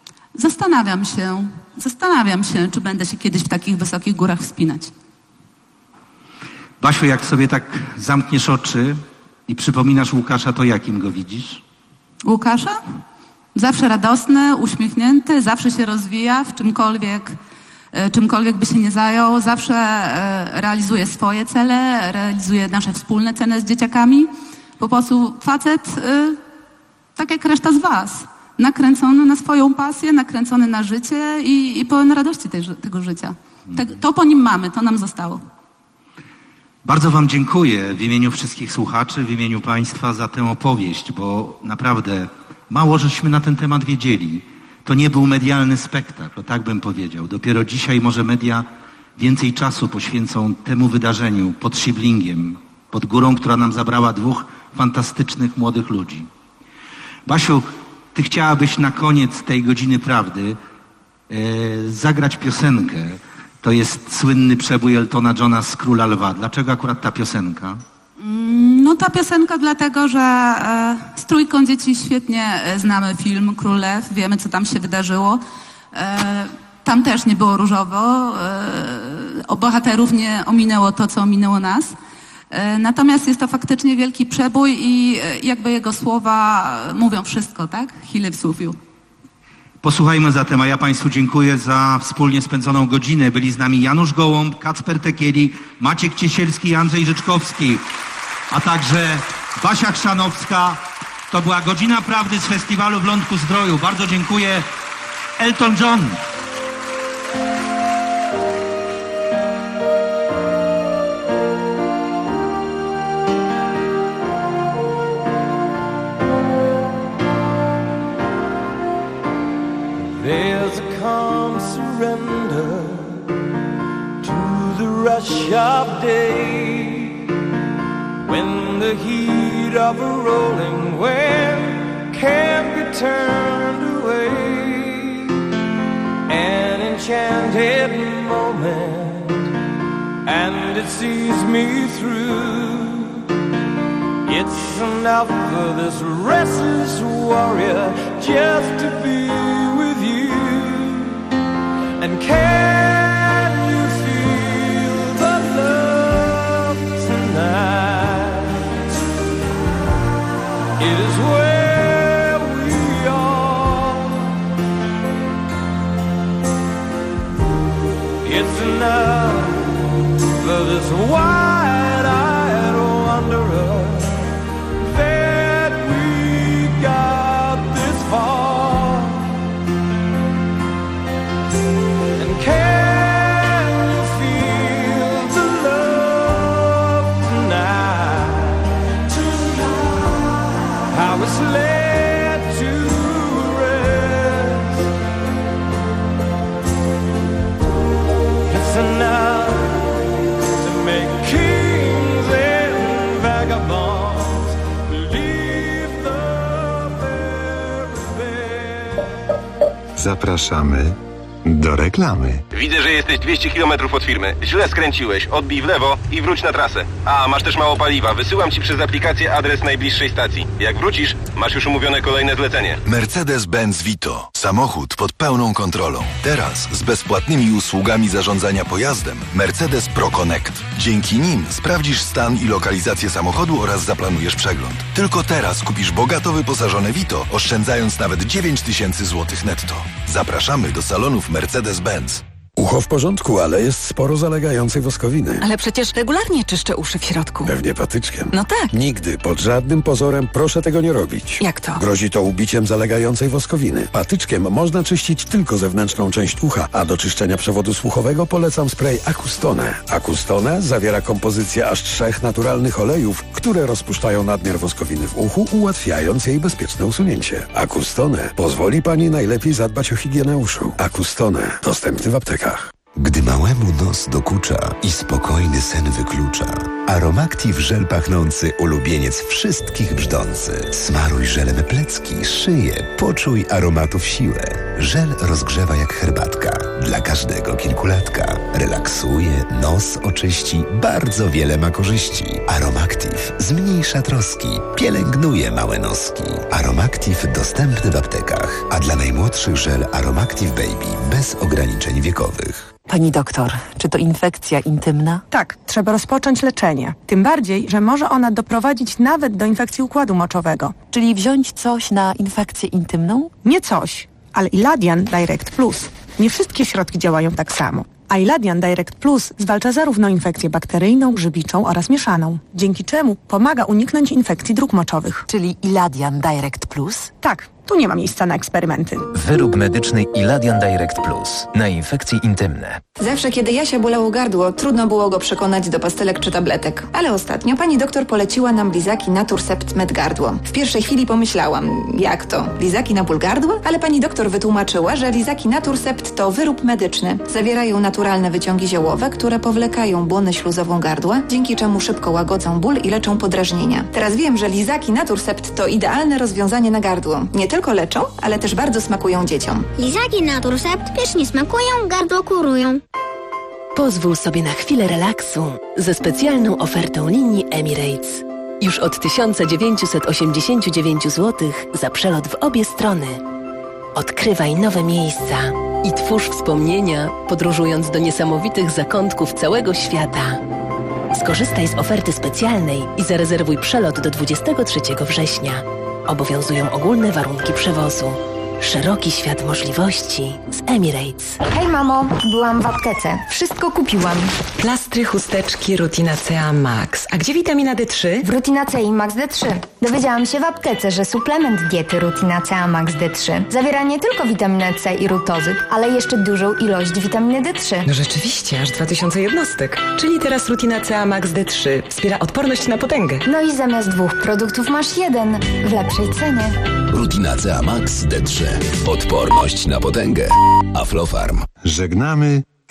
zastanawiam się, czy będę się kiedyś w takich wysokich górach wspinać. Basiu, jak sobie tak zamkniesz oczy i przypominasz Łukasza, to jakim go widzisz? Łukasza? Zawsze radosny, uśmiechnięty, zawsze się rozwija w czymkolwiek by się nie zajął, zawsze realizuje swoje cele, realizuje nasze wspólne cele z dzieciakami. Po prostu facet, tak jak reszta z was, nakręcony na swoją pasję, nakręcony na życie i pełen radości tego życia. To po nim mamy, to nam zostało. Bardzo wam dziękuję w imieniu wszystkich słuchaczy, w imieniu państwa za tę opowieść, bo naprawdę mało żeśmy na ten temat wiedzieli. To nie był medialny spektakl, tak bym powiedział. Dopiero dzisiaj może media więcej czasu poświęcą temu wydarzeniu pod Siblingiem, pod górą, która nam zabrała 2 fantastycznych młodych ludzi. Basiu, ty chciałabyś na koniec tej godziny prawdy zagrać piosenkę. To jest słynny przebój Eltona Johna z Króla Lwa. Dlaczego akurat ta piosenka? No ta piosenka dlatego, że z 3 dzieci świetnie znamy film Król Lew, wiemy, co tam się wydarzyło. Tam też nie było różowo, bohaterów nie ominęło to, co ominęło nas. Natomiast jest to faktycznie wielki przebój i jakby jego słowa mówią wszystko, tak? He lives with you. Posłuchajmy zatem, a ja Państwu dziękuję za wspólnie spędzoną godzinę. Byli z nami Janusz Gołąb, Kacper Tekieli, Maciek Ciesielski i Andrzej Życzkowski, a także Basia Chrzanowska. To była Godzina Prawdy z Festiwalu w Lądku Zdroju. Bardzo dziękuję. Elton John. There's a calm surrender to the rush of day, when the heat of a rolling wave can't be turned away. An enchanted moment, and it sees me through. It's enough for this restless warrior just to be with you. And can you feel the love tonight? It is where we are. It's enough for this wide-eyed wanderer that we got this far. And can you feel the love tonight? How it's led to rest. It's enough to make kings and vagabonds leave the very best. Zapraszamy do reklamy. Widzę, że jesteś 200 km od firmy. Źle skręciłeś. Odbij w lewo i wróć na trasę. A, masz też mało paliwa. Wysyłam ci przez aplikację adres najbliższej stacji. Jak wrócisz, masz już umówione kolejne zlecenie. Mercedes-Benz Vito. Samochód pod pełną kontrolą. Teraz z bezpłatnymi usługami zarządzania pojazdem Mercedes Pro Connect. Dzięki nim sprawdzisz stan i lokalizację samochodu oraz zaplanujesz przegląd. Tylko teraz kupisz bogato wyposażone Vito, oszczędzając nawet 9000 zł netto. Zapraszamy do salonów Mercedes-Benz. Ucho w porządku, ale jest sporo zalegającej woskowiny. Ale przecież regularnie czyszczę uszy w środku. Pewnie patyczkiem. No tak. Nigdy, pod żadnym pozorem proszę tego nie robić. Jak to? Grozi to ubiciem zalegającej woskowiny. Patyczkiem można czyścić tylko zewnętrzną część ucha, a do czyszczenia przewodu słuchowego polecam spray Acustone. Acustone zawiera kompozycję aż 3 naturalnych olejów, które rozpuszczają nadmiar woskowiny w uchu, ułatwiając jej bezpieczne usunięcie. Acustone pozwoli Pani najlepiej zadbać o higienę uszu. Acustone dostępny w aptekach. Gdy małemu nos dokucza i spokojny sen wyklucza, Aromactive żel pachnący ulubieniec wszystkich brzdący. Smaruj żelem plecki, szyję, poczuj aromatów siłę. Żel rozgrzewa jak herbatka, dla każdego kilkulatka. Relaksuje, nos oczyści, bardzo wiele ma korzyści. Aromactive zmniejsza troski, pielęgnuje małe noski. Aromactive dostępny w aptekach, a dla najmłodszych żel Aromactive Baby bez ograniczeń wiekowych. Pani doktor, czy to infekcja intymna? Tak, trzeba rozpocząć leczenie. Tym bardziej, że może ona doprowadzić nawet do infekcji układu moczowego. Czyli wziąć coś na infekcję intymną? Nie coś, ale Iladian Direct Plus. Nie wszystkie środki działają tak samo. A Iladian Direct Plus zwalcza zarówno infekcję bakteryjną, grzybiczą oraz mieszaną, dzięki czemu pomaga uniknąć infekcji dróg moczowych. Czyli Iladian Direct Plus? Tak, tu nie ma miejsca na eksperymenty. Wyrób medyczny Iladian Direct Plus na infekcje intymne. Zawsze, kiedy Jasia bolało gardło, trudno było go przekonać do pastelek czy tabletek. Ale ostatnio pani doktor poleciła nam lizaki Naturcept Med Gardło. W pierwszej chwili pomyślałam, jak to? Lizaki na ból gardła? Ale pani doktor wytłumaczyła, że lizaki Naturcept to wyrób medyczny. Zawierają naturalne wyciągi ziołowe, które powlekają błonę śluzową gardła, dzięki czemu szybko łagodzą ból i leczą podrażnienia. Teraz wiem, że lizaki Naturcept to idealne rozwiązanie na gardło. Nie tylko leczą, ale też bardzo smakują dzieciom. Lizaki Naturcept pysznie smakują, gardło kurują. Pozwól sobie na chwilę relaksu ze specjalną ofertą linii Emirates. Już od 1989 zł za przelot w obie strony. Odkrywaj nowe miejsca i twórz wspomnienia, podróżując do niesamowitych zakątków całego świata. Skorzystaj z oferty specjalnej i zarezerwuj przelot do 23 września. Obowiązują ogólne warunki przewozu. Szeroki świat możliwości z Emirates. Hej mamo, byłam w aptece. Wszystko kupiłam. Plastry, chusteczki, Rutina CA Max. A gdzie witamina D3? W Rutina C i Max D3. Dowiedziałam się w aptece, że suplement diety Rutina CA Max D3 zawiera nie tylko witaminę C i rutozy, ale jeszcze dużą ilość witaminy D3. No rzeczywiście, aż 2000 jednostek. Czyli teraz Rutina CA Max D3 wspiera odporność na potęgę. No i zamiast 2 produktów masz 1 w lepszej cenie. Rutina CA Max D3. Odporność na potęgę. Aflofarm. Żegnamy